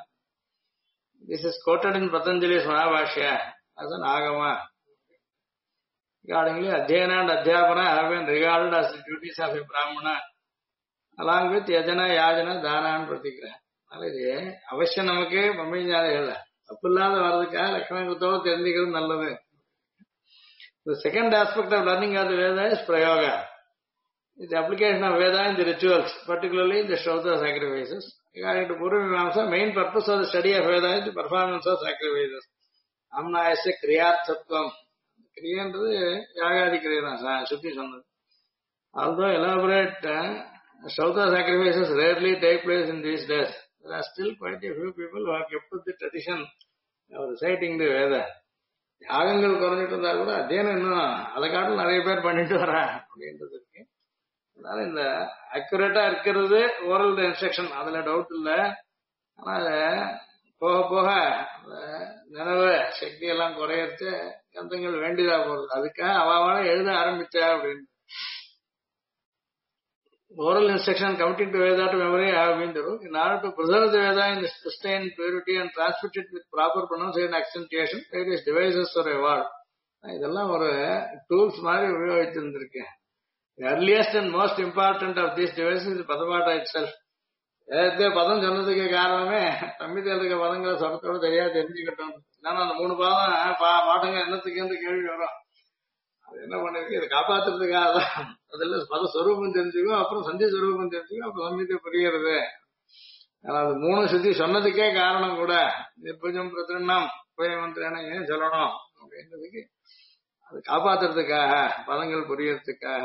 This is quoted in Patanjali's Mahabhashya as an agama. Accordingly, adhyana and adhyapana have been regarded as the duties of a brahmana, along with yajana, yajana, dana and pratigraha. அது அவசியம் நமக்கு மம்மிஞ்சாதைகள் தப்பு இல்லாத வர்றதுக்காக லட்சணத்தோடு தெரிஞ்சுக்கிறது நல்லது. The second aspect of learning of the Veda is prayoga. It's the application of Veda in the rituals, particularly in the Shraudha sacrifices. According to Purva Mimamsa, main purpose of the study of Veda is the performance of sacrifices. Amnayasya kriyarthatvam. Kriyanறது யாகாதி கிரியா சுத்தி சொன்னது. Although elaborate Shraudha sacrifices rarely take place in these days, there are still quite a few people who have kept up the tradition of reciting the Veda. யாகங்கள் குறைஞ்சிட்டு இருந்தா கூட அத்தியனம் இன்னும் அதை காட்டிலும் நிறைய பேர் பண்ணிட்டு வரா அப்படின்றது இருக்கு. அதனால இந்த அக்யூரேட்டா இருக்கிறது ஓரல் இன்ஸ்ட்ரக்ஷன், அதுல டவுட் இல்லை. ஆனா போக போக நினைவு சக்தி எல்லாம் குறையறது, கந்தங்கள் வேண்டியதா போகுது. அதுக்காக அவாவான எழுத ஆரம்பிச்சா அப்படின்னு. Oral instruction committing to Veda to memory have been the rule. In order to preserve the Veda in its pristine purity and transmit it with proper pronunciation and accentuation, various devices are evolved. இதெல்லாம் ஒரு tools மாதிரி உபயோகிச்சிருந்திருக்கேன். The earliest and most important of these devices is Padamata itself. பதம் சொன்னதுக்கு காரணமே சம்மிதியில் இருக்க பதங்களை சொன்னதோட தெரியாது தெரிஞ்சுக்கிட்டோம். ஏன்னா அந்த 3 பாடங்கள் என்னத்துக்கு கேள்வி வரும். அது என்ன பண்ணிருக்கு, இதை காப்பாத்துறதுக்காக தான். அதுல பத ஸ்வரூபம் தெரிஞ்சுக்கும், அப்புறம் சந்தி ஸ்வரூபம் தெரிஞ்சுக்கும், அப்புறம் சம்மிதி புரியுறது. அது 3 சுத்தி சொன்னதுக்கே காரணம் கூட. நிர்புஜம் பிரதிருண்ணம் புயமந்திரன ஏன் சொல்லணும் அப்படின்றதுக்கு, அது காப்பாத்துறதுக்காக, பதங்கள் புரியறதுக்காக.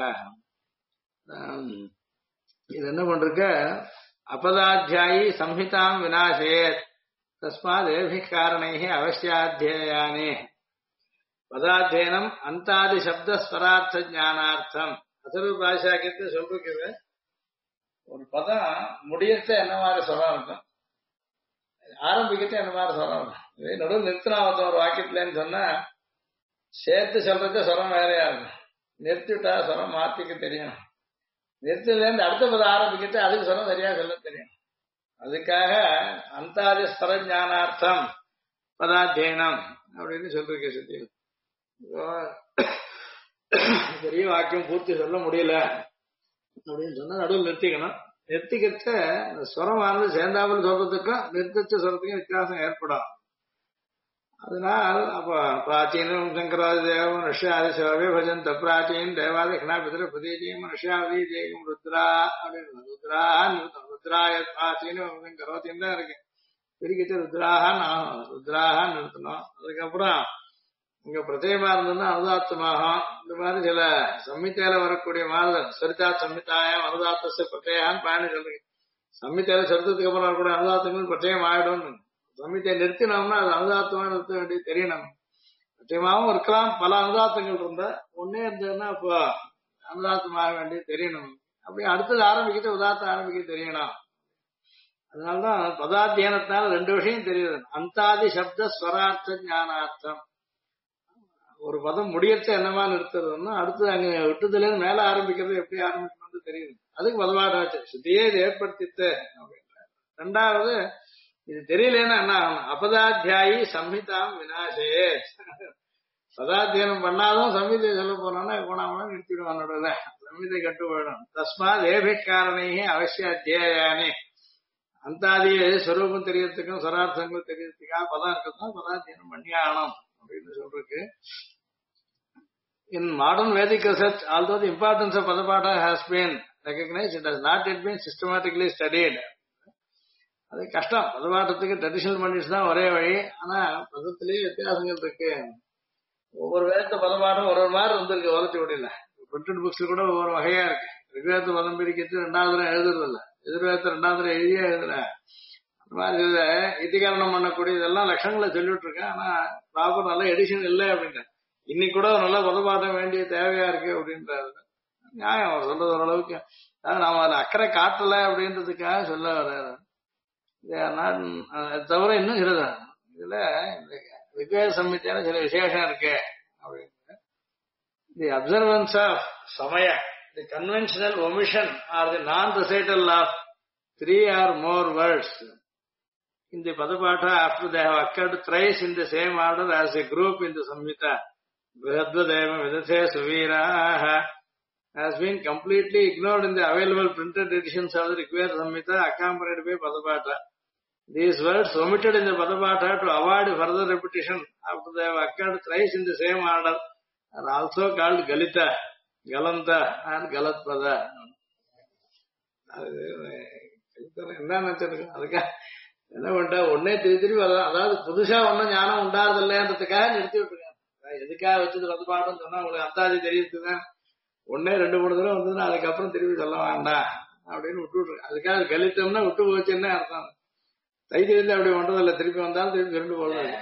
இது என்ன பண்றக்க, அபதாத்தியாயி சம்ஹிதாம் விநாசேத் தஸ்மாத் ஏபி காரணைஹி அவசியாத்தியானே பதாத்தியனம் அந்தாதி சப்த ஸ்வரார்த்த ஞானார்த்தம். அசரு பாஷாக்கியத்தை சொல்றது, ஒரு பதம் முடியத்த என்ன மாதிரி சொல்லம் இருக்கும், ஆரம்பிக்கத்த என்ன மாதிரி சொல்லம் இருக்கும். இதே நடுவில் நிறுத்தினாவத்தம் ஒரு வாக்கியத்துலன்னு சொன்னா சேர்த்து சொல்றது சொரம் வேறையா இருக்கும். நிறுத்திவிட்டா சொரம் மாத்திக்க தெரியும். நிறுத்திலேருந்து அடுத்த பதம் ஆரம்பிக்கிட்டு அதுக்கு சொரம் சரியா சொல்ல தெரியும். அதுக்காக அந்தாதி ஸ்வர ஞானார்த்தம் பதாத்தியனம் அப்படின்னு சொல்லிருக்கேன். சுத்தியில் பெரிய வாக்கியம் பூர்த்தி சொல்ல முடியல அப்படின்னு சொன்னா நடுவில் நிறுத்திக்கணும். நிறுத்திக்கிட்ட ஸ்வரமானது சேர்ந்தாமல் சொல்றதுக்கும் நிறுத்திச்ச சொல்றதுக்கும் வித்தியாசம் ஏற்படும். அதனால் அப்ப பிராச்சீனம் சங்கராதி தேவம் மனுஷாதி சிவவே பஜந்த பிராச்சீன் தேவாதி கணாபிதிர பிரதீஜியம் மனுஷாதி ஜெயம் ருத்ரா அப்படின்னு ருத்ராய பிராச்சீனம் சங்கரோத்தின்னு தான் இருக்கு. பிரிக்கிட்டு ருத்ராகான்னு ஆகும், ருத்ராகான்னு நிறுத்தணும். அதுக்கப்புறம் இங்க பிரதேயமா இருந்ததுன்னா அனுதாத்தமாகும். இந்த மாதிரி சில சம்மித்தையில வரக்கூடிய மாறுதல், சரிதா சம்மிதாயம் அனுதாத்த பிரத்யான்னு பயணி சொல்றீங்க. சம்மித்தையில சொருத்தத்துக்கு அப்புறம் வரக்கூடிய அனுதாத்தங்கள் பிரத்யேகம் ஆயிடும். சம்மித்தையை நிறுத்தினோம்னா அது அனுதாத்தமா நிறுத்த வேண்டியது தெரியணும். சத்தியமாவும் இருக்கலாம், பல அனுதாத்தங்கள் இருந்தா ஒன்னே இருந்ததுன்னா இப்போ அனுதாத்தமாக வேண்டியது தெரியணும். அப்படி அடுத்தது ஆரம்பிக்கிட்டு உதாத்தம் ஆரம்பிக்க தெரியணும். அதனாலதான் பதாத்தியனத்தினால ரெண்டு விஷயம் தெரியுது. அந்தாதி சப்த ஸ்வரார்த்த ஞானார்த்தம். ஒரு பதம் முடியச்ச என்னமா நிறுத்துறதுன்னா அடுத்து அங்க விட்டுதுல இருந்து மேல ஆரம்பிக்கிறது எப்படி ஆரம்பிக்கணும்னு தெரியுது. அதுக்கு பதவாடாச்சு சுத்தியே இது ஏற்படுத்திட்டு அப்படின்ற. ரெண்டாவது இது தெரியலன்னா என்ன ஆகணும், அபதாத்தியாயி சம்ஹிதாம் விநாசே. பதாத்தியனம் பண்ணாலும் சம்ஹிதை சொல்ல போனோம்னா போனாமனா நிறுத்திடுவான் நடுவில், சம்ஹிதை கட்டு போயிடும். தஸ்மாத் ஏபி காரணையே அவசிய அத்தியாயானே. அந்தாதி ஸ்வரூபம் தெரியறதுக்கும் ஸ்வரார்த்தங்கள் தெரியறதுக்காக பதம் இருக்கத்தான் பதாத்தியனம் பண்ணி ஆகணும் அப்படின்னு சொல்றதுக்கு. In modern Vedic research, although the importance of Padapata has been recognized, it has not yet been systematically studied. அது கஷ்டம். பதபாட்டத்துக்கு ட்ரெடிஷனல் பண்ணிட்டு தான் ஒரே வழி. ஆனா பதத்திலேயே வித்தியாசங்கள் இருக்கு. ஒவ்வொரு வேதத்தை பதபாட்டம் ஒரு மாதிரி வந்திருக்கு ஓலத்தி ஓடியில. பிரிண்டட் புக்ஸ்ல கூட ஒவ்வொரு வகையா இருக்கு. ரிக்வேதத்தை பதம் பிரிக்கிறது ரெண்டாவது தரம் எழுதுறது இல்ல, எதிர்வேதத்தை ரெண்டாவது தரம் எழுதியே எழுதுற அந்த மாதிரி இதை இத்திகரணம் பண்ணக்கூடிய இதெல்லாம் லட்சங்களை சொல்லிட்டு இருக்கேன். ஆனா ப்ராப்பர் நல்ல எடிஷன் இல்லை அப்படின்ற. இன்னைக்கு கூட நல்ல பதபாட்டம் வேண்டிய தேவையா இருக்கு அப்படின்றது நியாயம். அவர் சொல்றது ஓரளவுக்கு நாம அதுல அக்கறை காட்டல அப்படின்றதுக்காக சொல்ல வர்றாரு. தவிர இன்னும் சிலது இதுல ரிக்வேத சம்ஹிதையில சில விசேஷம் இருக்கு அப்படின்னு. தி அப்சர்வன்ஸ் ஆஃப் சமய, the conventional omission or the non recital of 3 or more words in the Padapata after they have occurred thrice in the same order as a group in the Samhita. Brihadvadeva Vidase Suviraha has been completely ignored in the available printed editions of the Rigveda Samhita accompanied by Padapata. These words omitted in the Padapata to avoid further repetition after they have occurred thrice in the same order are also called Galita, Galanta and Galatpada. என்ன நினைச்சிருக்கு அதுக்காக என்ன பண்ணிட்டா உடனே திருப்பி வரலாம். அதாவது புதுசா ஒன்னும் ஞானம் உண்டாறது இல்லைன்றதுக்காக நிறுத்தி விட்டுருக்காங்க. எதுக்காக வச்சது பத்து பாடம் சொன்னா உங்களுக்கு அந்தாதி தெரியுதுதான், ஒன்னே 2-3 தடவை வந்ததுன்னா அதுக்கப்புறம் திருப்பி சொல்ல வேண்டாம் அப்படின்னு விட்டு விட்டுருக்காங்க. அதுக்காக கழித்தோம்னா விட்டு போச்சுன்னு அர்த்தம். தைத்தியத்துல அப்படி பண்றதில்ல, திருப்பி வந்தாலும் திருப்பி சொல்லிட்டு போடுறது.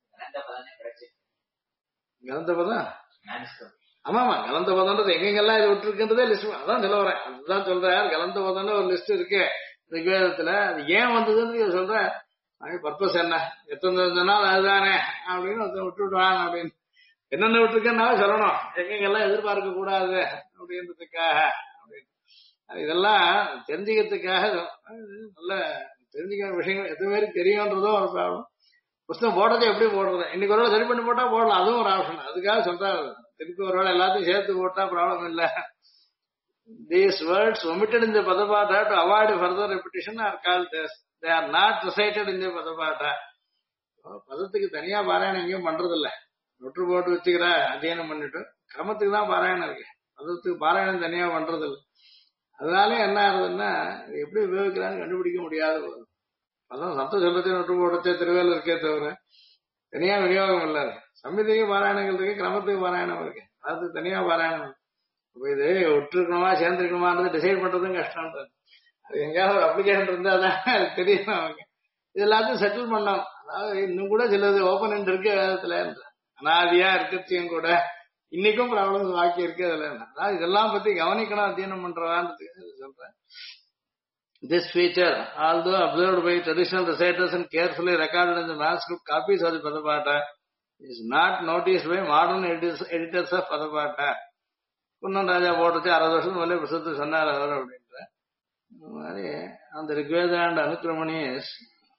கலந்த பதம் ஆமாமா, கலந்த பதம்ன்றது எங்கெங்கெல்லாம் இது விட்டுருக்குன்றதே லிஸ்ட். அதான் சொல்ல வரேன், அதுதான் சொல்றேன். கலந்த பதம்னு ஒரு லிஸ்ட் இருக்கு ரிக்வேதத்துல. அது ஏன் வந்ததுன்னு சொல்றேன். பர்பஸ் என்ன, எத்தனை நாள் அதுதானே அப்படின்னு விட்டுவிடுவான் அப்படின்னு. என்னென்ன விட்டுருக்கேன்னாலும் சொல்லணும், எங்கெங்கெல்லாம் எதிர்பார்க்க கூடாது அப்படின்றதுக்காக அப்படின்னு. இதெல்லாம் தெரிஞ்சுக்கிறதுக்காக நல்ல தெரிஞ்சுக்கிற விஷயங்கள் எது மாதிரி தெரியும்ன்றதும் ஒரு ப்ராப்ளம். புத்தகம் போடுறது எப்படி போடுறது, இன்னைக்கு ஒரு வேளை சரி பண்ணி போட்டா போடலாம், அதுவும் ஒரு ஆப்ஷன். அதுக்காக சொல்றாரு திருப்பி ஒரு வேளை எல்லாத்தையும் சேர்த்து போட்டா ப்ராப்ளம் இல்லை. These words omitted in the Padapata to avoid further repetition are called this. They are not recited in the Padapata. பதத்துக்கு தனியா பாராயணம் எங்கேயும் பண்றது இல்ல. நொற்று போட்டு வச்சுக்கிற அத்தியனம் பண்ணிட்டு கிரமத்துக்கு தான் பாராயணம் இருக்கு, பதத்துக்கு பாராயணம் தனியா பண்றது இல்லை. அதனால என்ன ஆகுதுன்னா எப்படி உபயோகிக்கிறான்னு கண்டுபிடிக்க முடியாது. பதம் சத்த சொல்லத்தை நொற்று போடுறதே திருவேல இருக்கே தவிர தனியா விநியோகம் இல்ல. சம்மிதிக்கு பாராயணங்கள் இருக்கு, கிரமத்துக்கு பாராயணம் இருக்கு, அதுக்கு தனியா பாராயணம். இது விட்டுருக்கணுமா சேர்ந்துருக்கணுமான்றது டிசைட் பண்றதும் கஷ்டம். அது எங்கேயாவது ஒரு அப்ளிகேஷன் இருந்தாதான் அது தெரியும் அவங்க. இது எல்லாத்தையும் செட்டில் பண்ணோம். அதாவது இன்னும் கூட சிலது ஓபன் எண்ட் இருக்கு வேதத்துல, அனாதியா இருக்கிறதையும் கூட இன்னைக்கும் ப்ராப்ளம் வாக்கி இருக்கு அதுல. அதாவது இதெல்லாம் பத்தி கவனிக்கணும் அத்தியனம் பண்றதான்றதுக்கு சொல்றேன். This feature, although observed by traditional reciters and carefully recorded in the manuscript copies of the Padapata, is not noticed by modern editors of Padapata. குன்னன் ராஜா போடுறது 60 வருஷத்துக்கு முதல்ல புத்தகத்துக்கு சொன்னார் அவர் அப்படின்ற மாதிரி. அந்த Rigveda and Anukramanis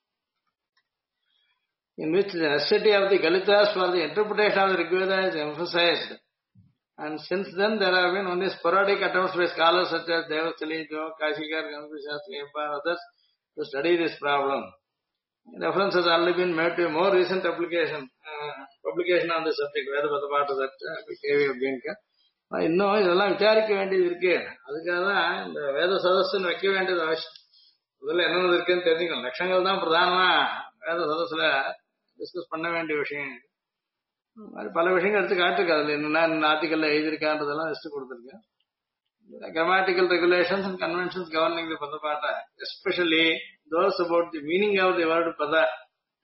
in which the necessity of the Galitas for the interpretation of the Rigveda is emphasized. And since then there have been only sporadic attempts by scholars such as Devasali, Jo, Kashikar, Ganapati Shastri, and others to study this problem. Reference has already been made to a more recent publication on the subject, Veda Padapata, that KV Abhiyankar. இன்னும் இதெல்லாம் விசாரிக்க வேண்டியது இருக்கு. அதுக்காக தான் இந்த வேத சதஸ்ன்னு வைக்க வேண்டியது அவசியம். முதல்ல என்னென்ன இருக்குன்னு தெரிஞ்சுக்கணும். லட்சங்கள் தான் பிரதானமா வேத சதஸ்ல டிஸ்கஸ் பண்ண வேண்டிய விஷயம். பல விஷயங்கள் எடுத்து காட்டிருக்கு. அதுல என்னென்ன ஆர்டிகல்ல எழுதியிருக்கான்றதெல்லாம் லிஸ்ட் கொடுத்துருக்கேன். Grammatical regulations and conventions governing the Padapata, especially those about the meaning of the word pada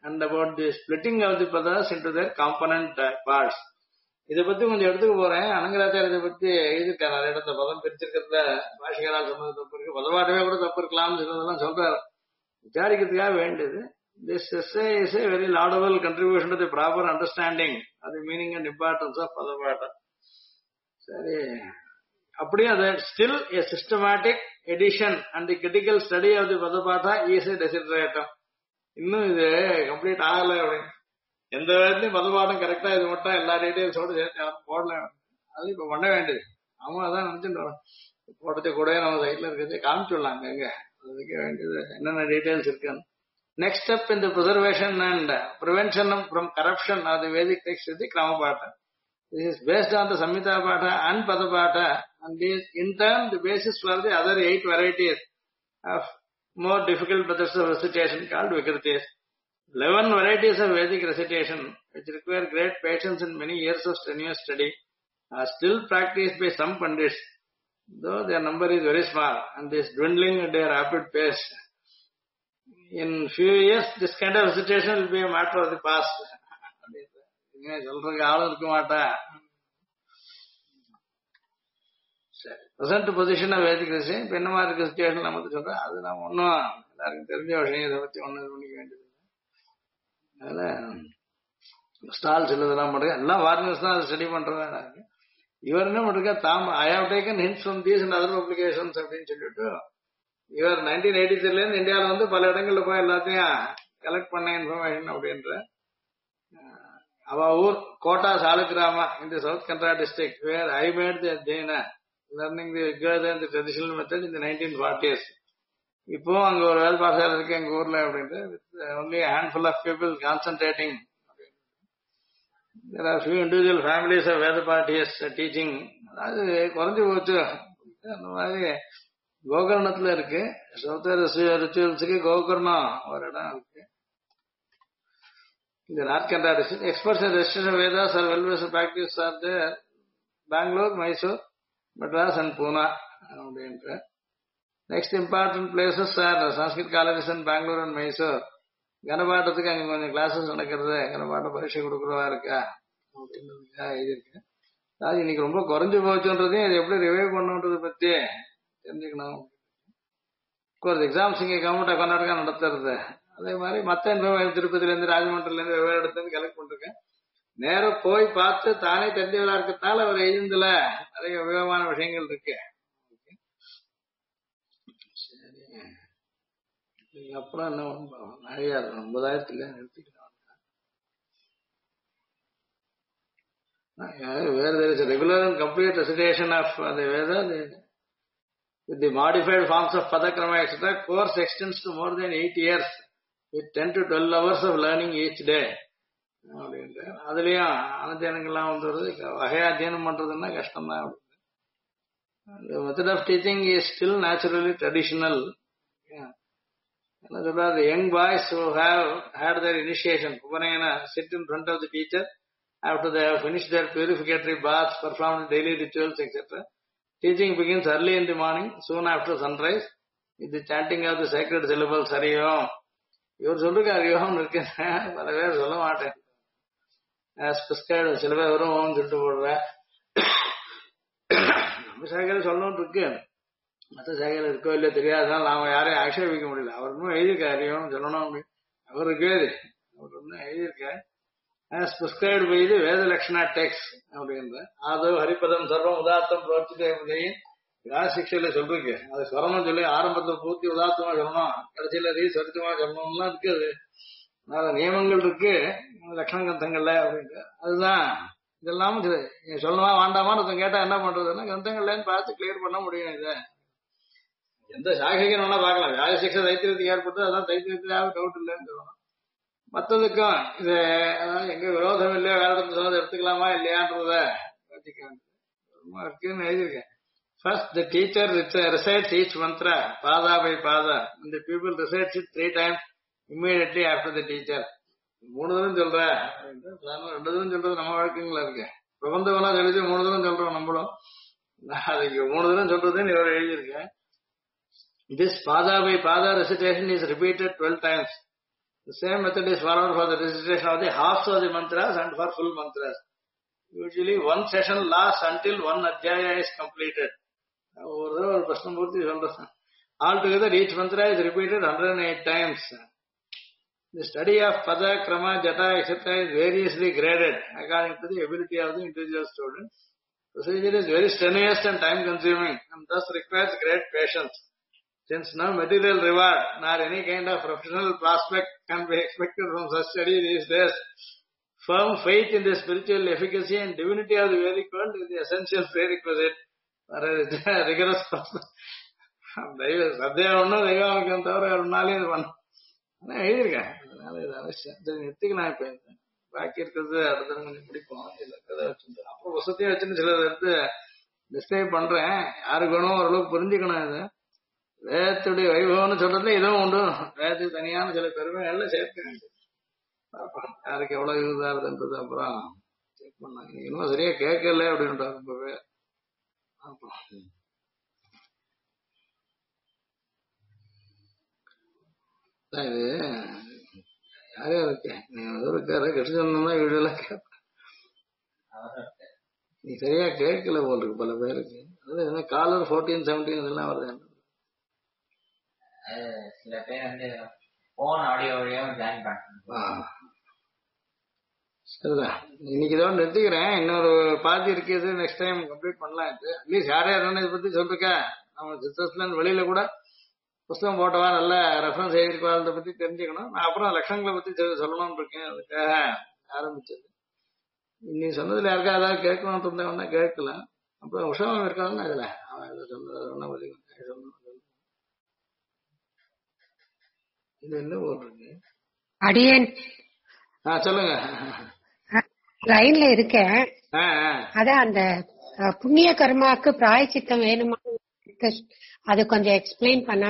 and about the splitting of the padas into their component parts. இதை பத்தி கொஞ்சம் எடுத்துக்க போறேன். அனங்கராச்சாரியர் இதை பத்தி எழுதியிருக்காரு. நிறைய இடத்துல பதம் பிரிச்சிருக்கிறதுல பாஷிகரால் சொன்னது தப்பு இருக்கு, பதவாட்டமே கூட தப்பு இருக்கலாம்னு சொன்னதெல்லாம் சொல்றாரு. விசாரிக்கிறதுக்காக வேண்டியது. This essay is a very laudable contribution to the proper understanding of the meaning and importance of பதவாட்டம். சரி, அப்படியே அது still a systematic edition and the critical study of the பதபாட்டா is a desideratum. இன்னும் இது கம்ப்ளீட் ஆகல அப்படின்னு. எந்த விதத்துலயும் பதபாட்டம் கரெக்டா இது மட்டும் எல்லா டீடைல்ஸோட சேர்த்து போடல. அது இப்ப பண்ண வேண்டியது. அவன் அதான் நினைச்சுட்டு போட்டதை கூட நம்ம சைட்ல இருக்கிறதே காமிச்சுடலாங்க. எங்க அதுக்கு வேண்டியது என்னென்ன டீடைல்ஸ் இருக்குன்னு. Next step in the preservation and prevention from corruption of the Vedic text is the Kramapata. This is based on the Samhita Pata and Padapata, and is in turn the basis for the other 8 varieties of more difficult methods of recitation called Vikritis. 11 varieties of Vedic recitation, which require great patience and many years of strenuous study, are still practiced by some Pandits, though their number is very small and is dwindling at a rapid pace. In few years, this kind of recitation will be a matter of the past. சொல்றதுக்கு ஆளும் இருக்க மாட்டா. Present position வேதிக் ரசிஷன் இப்ப என்ன மாதிரி இருக்கு situation நமக்கு சொல்றேன். அது நம்ம ஒன்னும் எல்லாருக்கும் தெரிஞ்ச விஷயம், இதை பத்தி ஒன்னும் பண்ணிக்க வேண்டியது. அதனால ஸ்டால்ஸ் இதெல்லாம் பண்றது எல்லாம் வார்னிஸ் தான் ஸ்டடி பண்றதா. இவர் என்ன பண்றா தாம் I have taken hints from these and other publications அப்படின்னு சொல்லிட்டு இவர் 1983 இருந்து இந்தியாவில வந்து பல இடங்கள்ல போய் எல்லாத்தையும் கலெக்ட் பண்ண இன்ஃபர்மேஷன் அப்படின்ற. அவ ஊர் Kota Saligrama in the South Kannada district where I made the Jaina learning the Rigveda and the traditional method in the 1940s. இப்போ அங்க ஒரு வேலை பாசாரம் இருக்கு எங்க ஊர்ல அப்படின்ட்டு only a handful of people concentrating. There are few individual families of Veda parties teaching. அது குறைஞ்சு போச்சு. அந்த மாதிரி கோகர்ணத்துல இருக்கு. சௌத்த ரிச்சுவல்ஸுக்கு கோகர்ணம் ஒரு இடம் இருக்கு. இந்த North Kannada district experts in registration Vedas are well versed practice are there Bangalore, Mysore, Madras and Poona அப்படின்ற. Next important places are Sanskrit colleges and Bangalore and Mysore. கனபாட்டத்துக்கு அங்க கொஞ்சம் கிளாஸஸ் நடக்கிறது, கனபாட்ட பரீட்சை கொடுக்குறதா இருக்கா அப்படின்றதுக்காக எழுதியிருக்கு. அது இன்னைக்கு ரொம்ப குறைஞ்சு போச்சுன்றதையும் இது எப்படி ரிவைவ் பண்ணுன்றதை பத்தி தெரிஞ்சுக்கணும். எக்ஸாம்ஸ் இங்க கவர்மெண்ட் ஆஃப் கர்நாடகா நடத்துறது. அதே மாதிரி மற்ற திருப்பதில இருந்து ராஜமன்றல இருந்து வெவ்வேறு இடத்துல இருந்து கலெக்ட் பண்ணிருக்கேன். நேரம் போய் பார்த்து தானே தெரிஞ்சவளா இருக்கிறதுனால ஒரு எழுதுல நிறைய உபயோகமான விஷயங்கள் இருக்கு. சரி, அப்புறம் என்ன நிறைய 9,000 நிறுத்திக்கலாம். வேற there is a regular and complete recitation of the Veda. With the modified forms of Padakrama, etc., course extends to more than 8 years with 10 to 12 hours of learning each day. அதுலயும் அனத்தியானங்கள்லாம் வந்து வருது. வகையா அத்தியானம் பண்றதுன்னா கஷ்டம் தான். The method of teaching is still naturally traditional. The young boys who have had their initiation, Upanayana, sit in front of the teacher after they have finished their purificatory baths, performed daily rituals, etc. Teaching begins early in the morning, soon after sunrise, with the chanting of the sacred syllables, Hariyom. இவர் சொல்றதுக்கு அறியோம் இருக்கு, பல பேர் சொல்ல மாட்டேன். சில பேர் வரும் சொல்லிட்டு போடுறேன். நம்ம சாகையில சொல்லணும் இருக்கு, மற்ற சாகையில இருக்கோ இல்லையோ தெரியாதனால நாம யாரையும் ஆட்சேபிக்க முடியல. அவர் இன்னும் எழுதியிருக்க அறியோம் சொல்லணும் அப்படி அவருக்கு அவர் ஒன்னும் எழுதியிருக்க. As prescribed by the Veda Lakshana text அப்படின்ற அது ஹரிபதம் சர்வம் உதாத்தம் பிரோச்சிதே சிக்ஷையில சொல்றீங்க. அது சொல்லணும் சொல்லி ஆரம்பத்துல பூர்த்தி உதாத்தமா சொல்லணும், கடைசியில ரீசரித்தமா சொல்லணும்லாம் இருக்கு. அது அதனால நியமங்கள் இருக்கு லட்சண கிரந்தங்கள்ல அப்படின்ட்டு. அதுதான் இதெல்லாம் சொல்லணுமா வேண்டாமான்னு கேட்டா என்ன பண்றதுன்னா கிரந்தங்கள்லன்னு பார்த்து கிளியர் பண்ண முடியும். இதை எந்த சாகைக்கு வேணா பார்க்கலாம். வியாழ சிக்ஷை தைத்தியத்துக்கு ஏற்பட்டு அதான் தைத்தியத்துக்காக டவுட் இல்லைன்னு சொல்லணும். மற்றதுக்கும் இது எங்க விரோதம் இல்லையா, வேற இடத்துல சொன்னதை எடுத்துக்கலாமா இல்லையான்றத இருக்குன்னு எழுதியிருக்கேன். First, the teacher recites each mantra, pada by pada, and the pupil recites it 3 times immediately after the teacher. 3 தரம் சொல்ற 2 தரம் சொல்றது நம்ம வழக்கங்களா இருக்கு. பிரபந்தமெல்லாம் எழுதி 3 தரம் சொல்றோம் நம்மளும். அதுக்கு 3 தரம் சொல்றதுன்னு இவர் எழுதியிருக்கேன். This pada by pada recitation is repeated 12 times. The same method is followed for the recitation of the halves of the mantras and for full mantras. Usually one session lasts until one adhyaya is completed. Altogether each mantra is repeated 108 times. The study of pada, krama, jata, etc. is variously graded according to the ability of the individual student. Procedure is very strenuous and time consuming and thus requires great patience. Since no material reward nor any kind of professional prospect can be expected from such study these days, firm faith in the spiritual efficacy and divinity of the Vedic world is the essential prerequisite for a rigorous process. Sathya ஒன்றும் தெய்வாவுக்கும் தவிர ஒன்னாலே இது பண்ண எழுதியிருக்கேன். அதனால இது அவசியம் நிறுத்திக்கலாம். இப்ப பாக்கி இருக்கிறது அடுத்த கொஞ்சம் முடிப்போம். இதுல கதை வச்சிருந்து அப்புறம் வசதியை வச்சுன்னு சிலதை எடுத்து டிஸ்கிரைப் பண்றேன். யாருக்கு வேணும் ஓரளவுக்கு புரிஞ்சுக்கணும். இது வேதத்துடைய வைபவம்னு சொல்றதுல இதுவும் உண்டு. வேதத்துக்கு தனியான சில பெருமைகள்ல சேர்க்க வேண்டும். யாருக்கு எவ்வளவு யூஸ் ஆகுதுன்றது அப்புறம் செக் பண்ணாங்க. இன்னும் சரியா கேட்கல அப்படின்றாங்க ரொம்பவே. அப்புறம் இது யாரையா இருக்கு இருக்காரு கெட்டு சொன்னா வீடியோல கேட்பேன். நீ சரியா கேட்கல போல் இருக்கு பல பேருக்கு. அது காலர் 14, 17 இதெல்லாம் வருது. சில பேர் வந்து போன் ஆடியோ வழியாவும் ஜாயின் பண்ணாங்க. சரிதான், இன்னைக்கு இதோட நிறுத்திக்கிறேன். இன்னொரு பாதி இருக்குது, நெக்ஸ்ட் டைம் கம்ப்ளீட் பண்ணலாம். இது அட்லீஸ்ட் யாரே யாரும் இதை பத்தி சொல்லிருக்கேன். நம்ம சிஸ்டர்ஸ்ல இருந்து வெளியில கூட புஸ்தகம் போட்டவா நல்ல ரெஃபரன்ஸ் எழுதிருக்கா அதை பத்தி தெரிஞ்சுக்கணும். நான் அப்புறம் லட்சங்களை பத்தி சொல்லணும்னு இருக்கேன். அதுக்காக ஆரம்பிச்சது. நீ சொன்னதுல யாருக்கா ஏதாவது கேட்கணும்னு இருந்தவனா கேட்கலாம். அப்புறம் உஷாமம் இருக்காதுன்னா இதுல அவன் எதை சொன்னது இது என்ன போட்டிருக்கு. அடியேன் சொல்லுங்க. லைன்ல இருக்கேன். அதான் அந்த புண்ணிய கர்மாக்கு பிராயச்சித்தம் வேணுமா, அது கொஞ்சம் எக்ஸ்பிளைன் பண்ணா.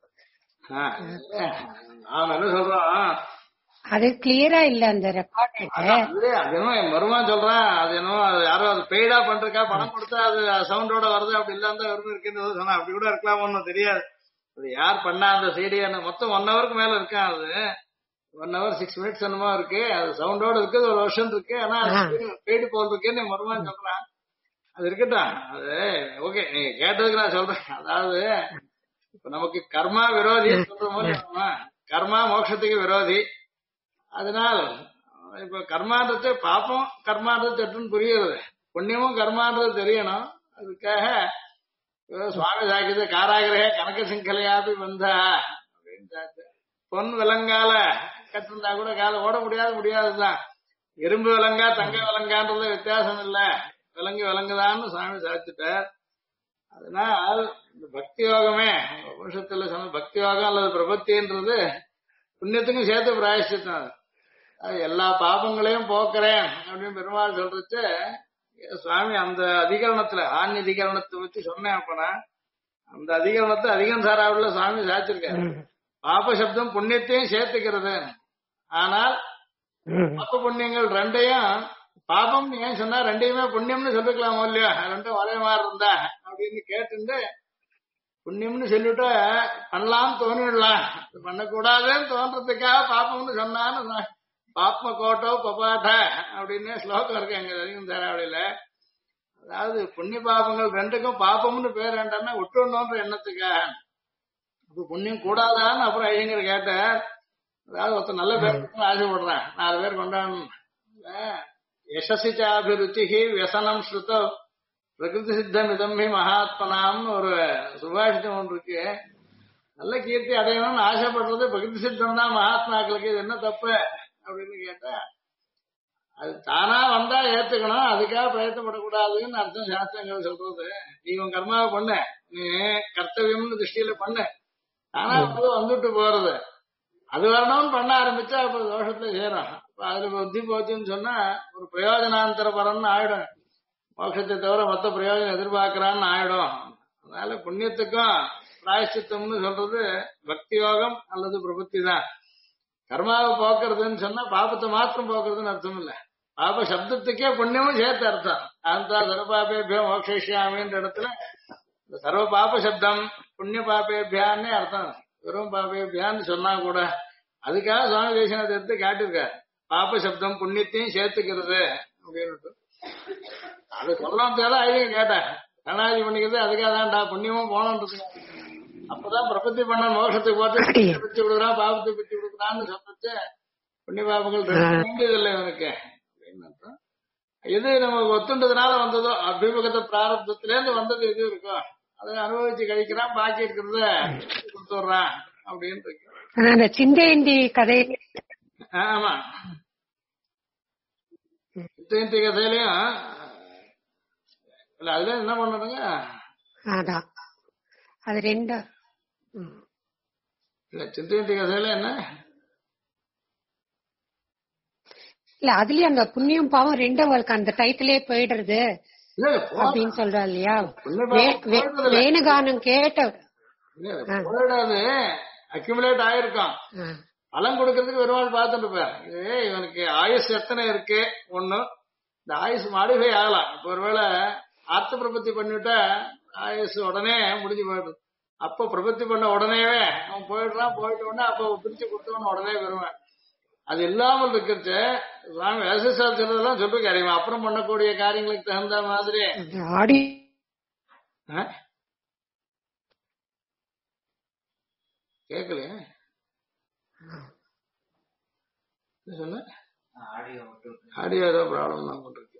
நாம என்ன சொல்றோம், அது கிளியரா இல்ல அந்த ரெக்கார்ட். அது மருமா சொல்றேன். அது என்னவோ யாரோ அது பெய்டா பண்றக்கா, பணம் கொடுத்தா அது சவுண்டோட வருது அப்படி இல்லாம விரும்பி இருக்குன்னு சொன்னா அப்படி கூட இருக்கலாம். ஒன்னும் தெரியாது அது யார் பண்ணா. அந்த சீடியான மொத்தம் 1 ஹவருக்கு மேல இருக்கா. அது 1 hour 6 minutes என்னமோ இருக்கு. அது சவுண்டோட இருக்குது. ஒரு வருஷம் இருக்கு. ஆனா பெய்டு போல் இருக்குன்னு மருமா சொல்றான். அது இருக்கட்டும். அது ஓகே, நீங்க கேட்டதுக்கு நான் சொல்றேன். அதாவது இப்ப நமக்கு கர்மா விரோதி சொல்ற போது கர்மா மோட்சத்துக்கு விரோதி. அதனால் இப்ப கர்மான்றது பாப்பம், கர்மான்றது தெட்டுன்னு புரியுது. புண்ணியமும் கர்மான்றது தெரியணும். அதுக்காக சுவாமி சாக்கியது காராகிரக கனக சிங்கலையாபி வந்தா அப்படின்னு பொன் விலங்கால கட்டிருந்தா கூட கால ஓட முடியாதுதான். இரும்பு விலங்கா தங்க விலங்கான்றது வித்தியாசம் இல்ல. விலங்கு விலங்குதான்னு சுவாமி சாதிச்சுட்டார். அதனால் இந்த பக்தி யோகமே உபனிஷத்துல சொன்ன பக்தி யோகம் அல்லது பிரபத்தின்றது புண்ணியத்துக்கும் சேர்த்து பிராயஷ்சித்தம். அது எல்லா பாபங்களையும் போக்குறேன் அப்படின்னு பெருமாள் சொல்றச்சு சுவாமி அந்த அதிகரணத்துல ஆன்ய அதிகரணத்தை வச்சு சொன்னேன். அப்பனா அந்த அதிகரணத்தை அதிகம் சாராவில் சுவாமி சாதிச்சிருக்காரு. பாப சப்தம் புண்ணியத்தையும் சேர்த்துக்கிறது. ஆனால் பாப புண்ணியங்கள் ரெண்டையும் பாபம் ஏன் சொன்னா ரெண்டையுமே புண்ணியம்னு சொல்லிக்கலாமோ இல்லையா, ரெண்டும் ஒரே மாதிரி இருந்தா அப்படின்னு கேட்டு புண்ணியம்னு சொல்லிட்டு பண்ணலாம் தோணிடலாம். பண்ணக்கூடாதுன்னு தோன்றதுக்காக பாப்பம்னு சொன்னான்னு பாப்ம கோட்டோ பபாட்ட அப்படின்னு ஸ்லோகம் இருக்கு எங்க அதிகம் தாராவளியில. அதாவது புண்ணிய பாபங்கள் ரெண்டுக்கும் பாப்பம்னு பேர் வேண்டாம்னா விட்டுணுன்ற எண்ணத்துக்காக. இப்ப புண்ணியம் கூடாதான்னு அப்புறம் ஐயங்கர் கேட்டார். அதாவது ஒருத்தர் நல்ல பேர் ஆசைப்படுறேன், 4 பேர் கொண்டாடணும். யசசிச்சாபிருச்சி வியசனம் ஸ்ருத பிரகிருதி சித்தம் இதம்பி மகாத்மனாம்னு ஒரு சுபாஷிதம் ஒன்று இருக்கு. நல்ல கீர்த்தி அடையணும்னு ஆசைப்படுறது பிரகிருதி சித்தம் தான் மகாத்மாக்களுக்கு. இது என்ன தப்பு அப்படின்னு கேட்டா அது தானா வந்தா ஏத்துக்கணும், அதுக்காக பிரயத்தப்படக்கூடாதுன்னு அர்த்தம் சாஸ்திரங்கள் சொல்றது. நீ உன் கர்மாவை பண்ண, நீ கர்த்தவியம்னு திருஷ்டியில பண்ண, தானா வந்துட்டு போறது. அது வரணும்னு பண்ண ஆரம்பிச்சா அப்ப தோஷத்துல சேரும். அப்ப அதுல புத்தி போச்சுன்னு சொன்னா ஒரு பிரயோஜனாந்தர பரம்னு ஆயிடும். மோட்சத்தை தவிர மொத்த பிரயோஜனம் எதிர்பார்க்கிறான்னு ஆயிடும். அதனால புண்ணியத்துக்கும் பிராயஷ்சித்தம்னு சொல்றது பக்தி யோகம் அல்லது பிரபத்தி தான். கர்மாவை போக்குறதுன்னு சொன்னா பாபத்தை மாத்திரம் போக்குறதுன்னு அர்த்தம் இல்ல. பாப சப்தத்துக்கே புண்ணியமும் சேர்த்து அர்த்தம். அந்த சர்வபாபேபியோ மோக்ஷிஷ்யாமின்ற இடத்துல இந்த சர்வ பாப சப்தம் புண்ணிய பாபேபியான்னு அர்த்தம். வெறும் பாபேபியான்னு சொன்னா கூட அதுக்காக சுவாமி தேசிகநாத் எடுத்து காட்டிருக்காரு. பாப்ப சப்தம் புண்ணியத்தையும் சேர்த்துக்கிறது அப்படின்னு. அது சொல்லலாம் ஐயம் கேட்டேன். கருணாதி பண்ணிக்கிறது அதுக்காக தான்டா, புண்ணியமும் போனோன்றது. அப்பதான் பிரபத்தி பண்ண மோட்சத்துக்கு பார்த்து பிச்சு கொடுக்குறான், பாபத்தை பிச்சு கொடுக்குறான்னு சொல்லிச்சு. புண்ணிய பாபங்கள் இல்லை இவனுக்கு அப்படின்னு. எது நமக்கு ஒத்துன்றதுனால வந்ததோ அபிமுகத்தை பிராரப்தத்திலேருந்து வந்தது எது இருக்கோ அதை அனுபவிச்சு கழிக்கிறான், பாக்கி இருக்கிறத கொடுத்துடுறான் அப்படின்னு இருக்கு. சிந்தையந்தி கதை. ஆமா, சிந்தையந்தி கதையிலயும் இல்ல அதுல என்ன பண்ணுறதுங்க, அதான் அது ரெண்டு இல்ல சிந்தையந்தி கதையில என்ன இல்ல அதுலயும் அந்த புண்ணியம் பாவம் ரெண்டும் அவளுக்கு அந்த டைட்டிலே போயிடுறது அப்படின்னு சொல்றா இல்லையா. வேணுகானம் கேட்ட போயிடாது, அக்யூமுலேட் ஆயிருக்கான். பலம் கொடுக்கறதுக்கு பெருமாள் பார்த்துட்டு இருப்பார். இது இவனுக்கு ஆயுஷ் எத்தனை இருக்கு ஒண்ணு, இந்த ஆயுஷ் மாடிஃபை ஆகலாம். இப்ப ஒருவேளை ஆர்த்த பிரபத்தி பண்ணிவிட்டா ஆயுஷ் உடனே முடிஞ்சு போயிடுது. அப்ப பிரபத்தி பண்ண உடனேவே அவன் போயிடுறான், போயிட்ட உடனே அப்ப பிரிச்சு கொடுத்தவன் உடனே வருவேன். அது இல்லாமல் இருக்கிறது சுவாமி வேசசால் சொல்றதெல்லாம் சொல்லிருக்காரு. அப்புறம் பண்ணக்கூடிய காரியங்களுக்கு தகுந்த மாதிரி கேட்கலையே சொன்ன ஆடியோ ஏதோ ப்ராப்ளம் தான் கொண்டிருக்கு.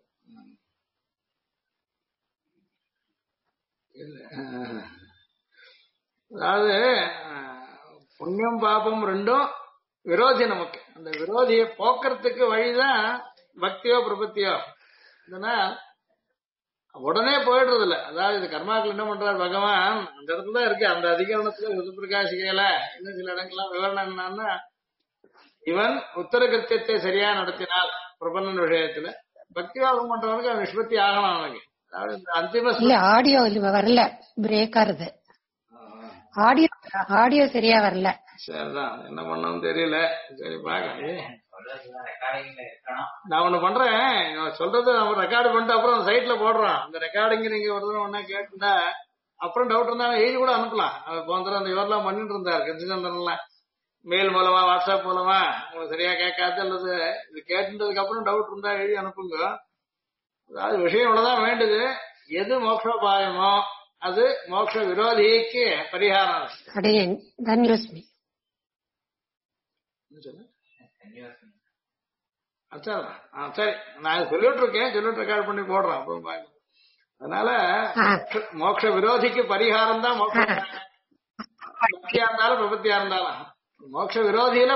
அதாவது புண்ணியம் பாபம் ரெண்டும் விரோதி. நமக்கு அந்த விரோதியை போக்குறதுக்கு வழிதான் பக்தியோ பிரபத்தியோ. இதனால் உடனே போயிடுறது இல்ல. அதாவது இது கர்மாக்கள் என்ன பண்றாரு பகவான் அந்த இடத்துல தான் இருக்கு. அந்த அதிகரணத்துல ருதுபிரகாசிகையில இன்னும் சில இடங்கள்லாம் விவரணம் என்னன்னா, இவன் உத்தர கிருத்தியத்தை சரியா நடத்தினால் பிரபன்னன் விஷயத்துல பக்திவாதம் பண்றவனுக்கு அவன் நிஷ்பத்தி ஆகணும். அவனுக்கு அதாவது இந்த அந்திம ஆடியோ வரல, பிரேக் ஆறுது. ஆடியோ சரியா வரல. சரிதான், என்ன பண்ணணும்னு தெரியல. சரி பாக்க, நான் ஒண்ணு பண்றேன், சொல்றது நம்ம ரெக்கார்டு பண்ணிட்டு அப்புறம் சைட்ல போடுறோம். அந்த ரெக்கார்டிங் நீங்க ஒரு தடவை ஒன்னா கேட்டுட்டா அப்புறம் டவுட் இருந்தா எழுதி கூட அனுப்பலாம். போன அந்த இவரெல்லாம் பண்ணிட்டு இருந்தாரு கட்சிச்சந்திரன்லாம், மெயில் மூலமா வாட்ஸ்அப் மூலமா உங்களுக்கு சரியா கேட்காது அல்லது இது கேட்டுன்றதுக்கு அப்புறம் டவுட் இருந்தா எழுதி அனுப்புங்க. அதாவது விஷயம் இவ்வளவுதான் வேண்டுது. எது மோட்சோபாயமோ அது மோட்ச விரோதிக்கு பரிகாரம். சரி, நான் சொல்லிட்டு இருக்கேன், சொல்லிட்டு ரெக்கார்ட் பண்ணி போடுறேன் அப்புறம் பாருங்க. அதனால மோட்ச விரோதிக்கு பரிகாரம் தான் மோட்சம். பக்தியா இருந்தாலும் பிரபத்தியா இருந்தாலும் மோட்ச விரோதியில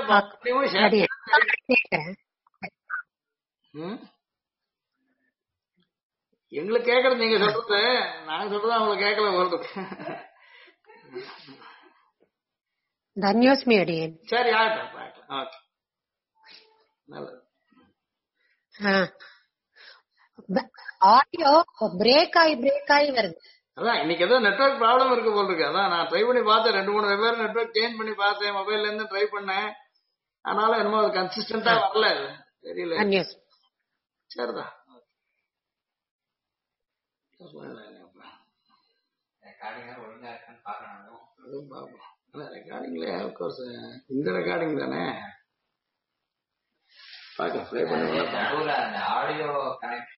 எங்களுக்கு கேக்குறது நீங்க சொல்றது, நாங்க சொல்றது அவங்களுக்கு கேட்கல போறது. தன்யோஸ்மி அடியேன். சரி ஆகட்டும் ஆகட்டும், ஓகே நல்லது. ஆடியோ பிரேக் ஆகி வருது. அதான் இன்னைக்கு ஏதோ நெட்வொர்க் ப்ராப்ளம் இருக்கு போல் இருக்கு. அதான் நான் ட்ரை பண்ணி பார்த்தேன், 2-3 வெவ்வேறு நெட்வொர்க் சேஞ்ச் பண்ணி பார்த்தேன், மொபைல்ல இருந்து ட்ரை பண்ணேன். ஆனாலும் என்னமோ அது கன்சிஸ்டன்டா வரல, தெரியல. சரிதான், அதுவும் பாப்போம். ரெக்கார்டிங்ல கோர்ஸ் இந்த ரெக்கார்டிங் தானே பார்க்க ப்ளே பண்ணி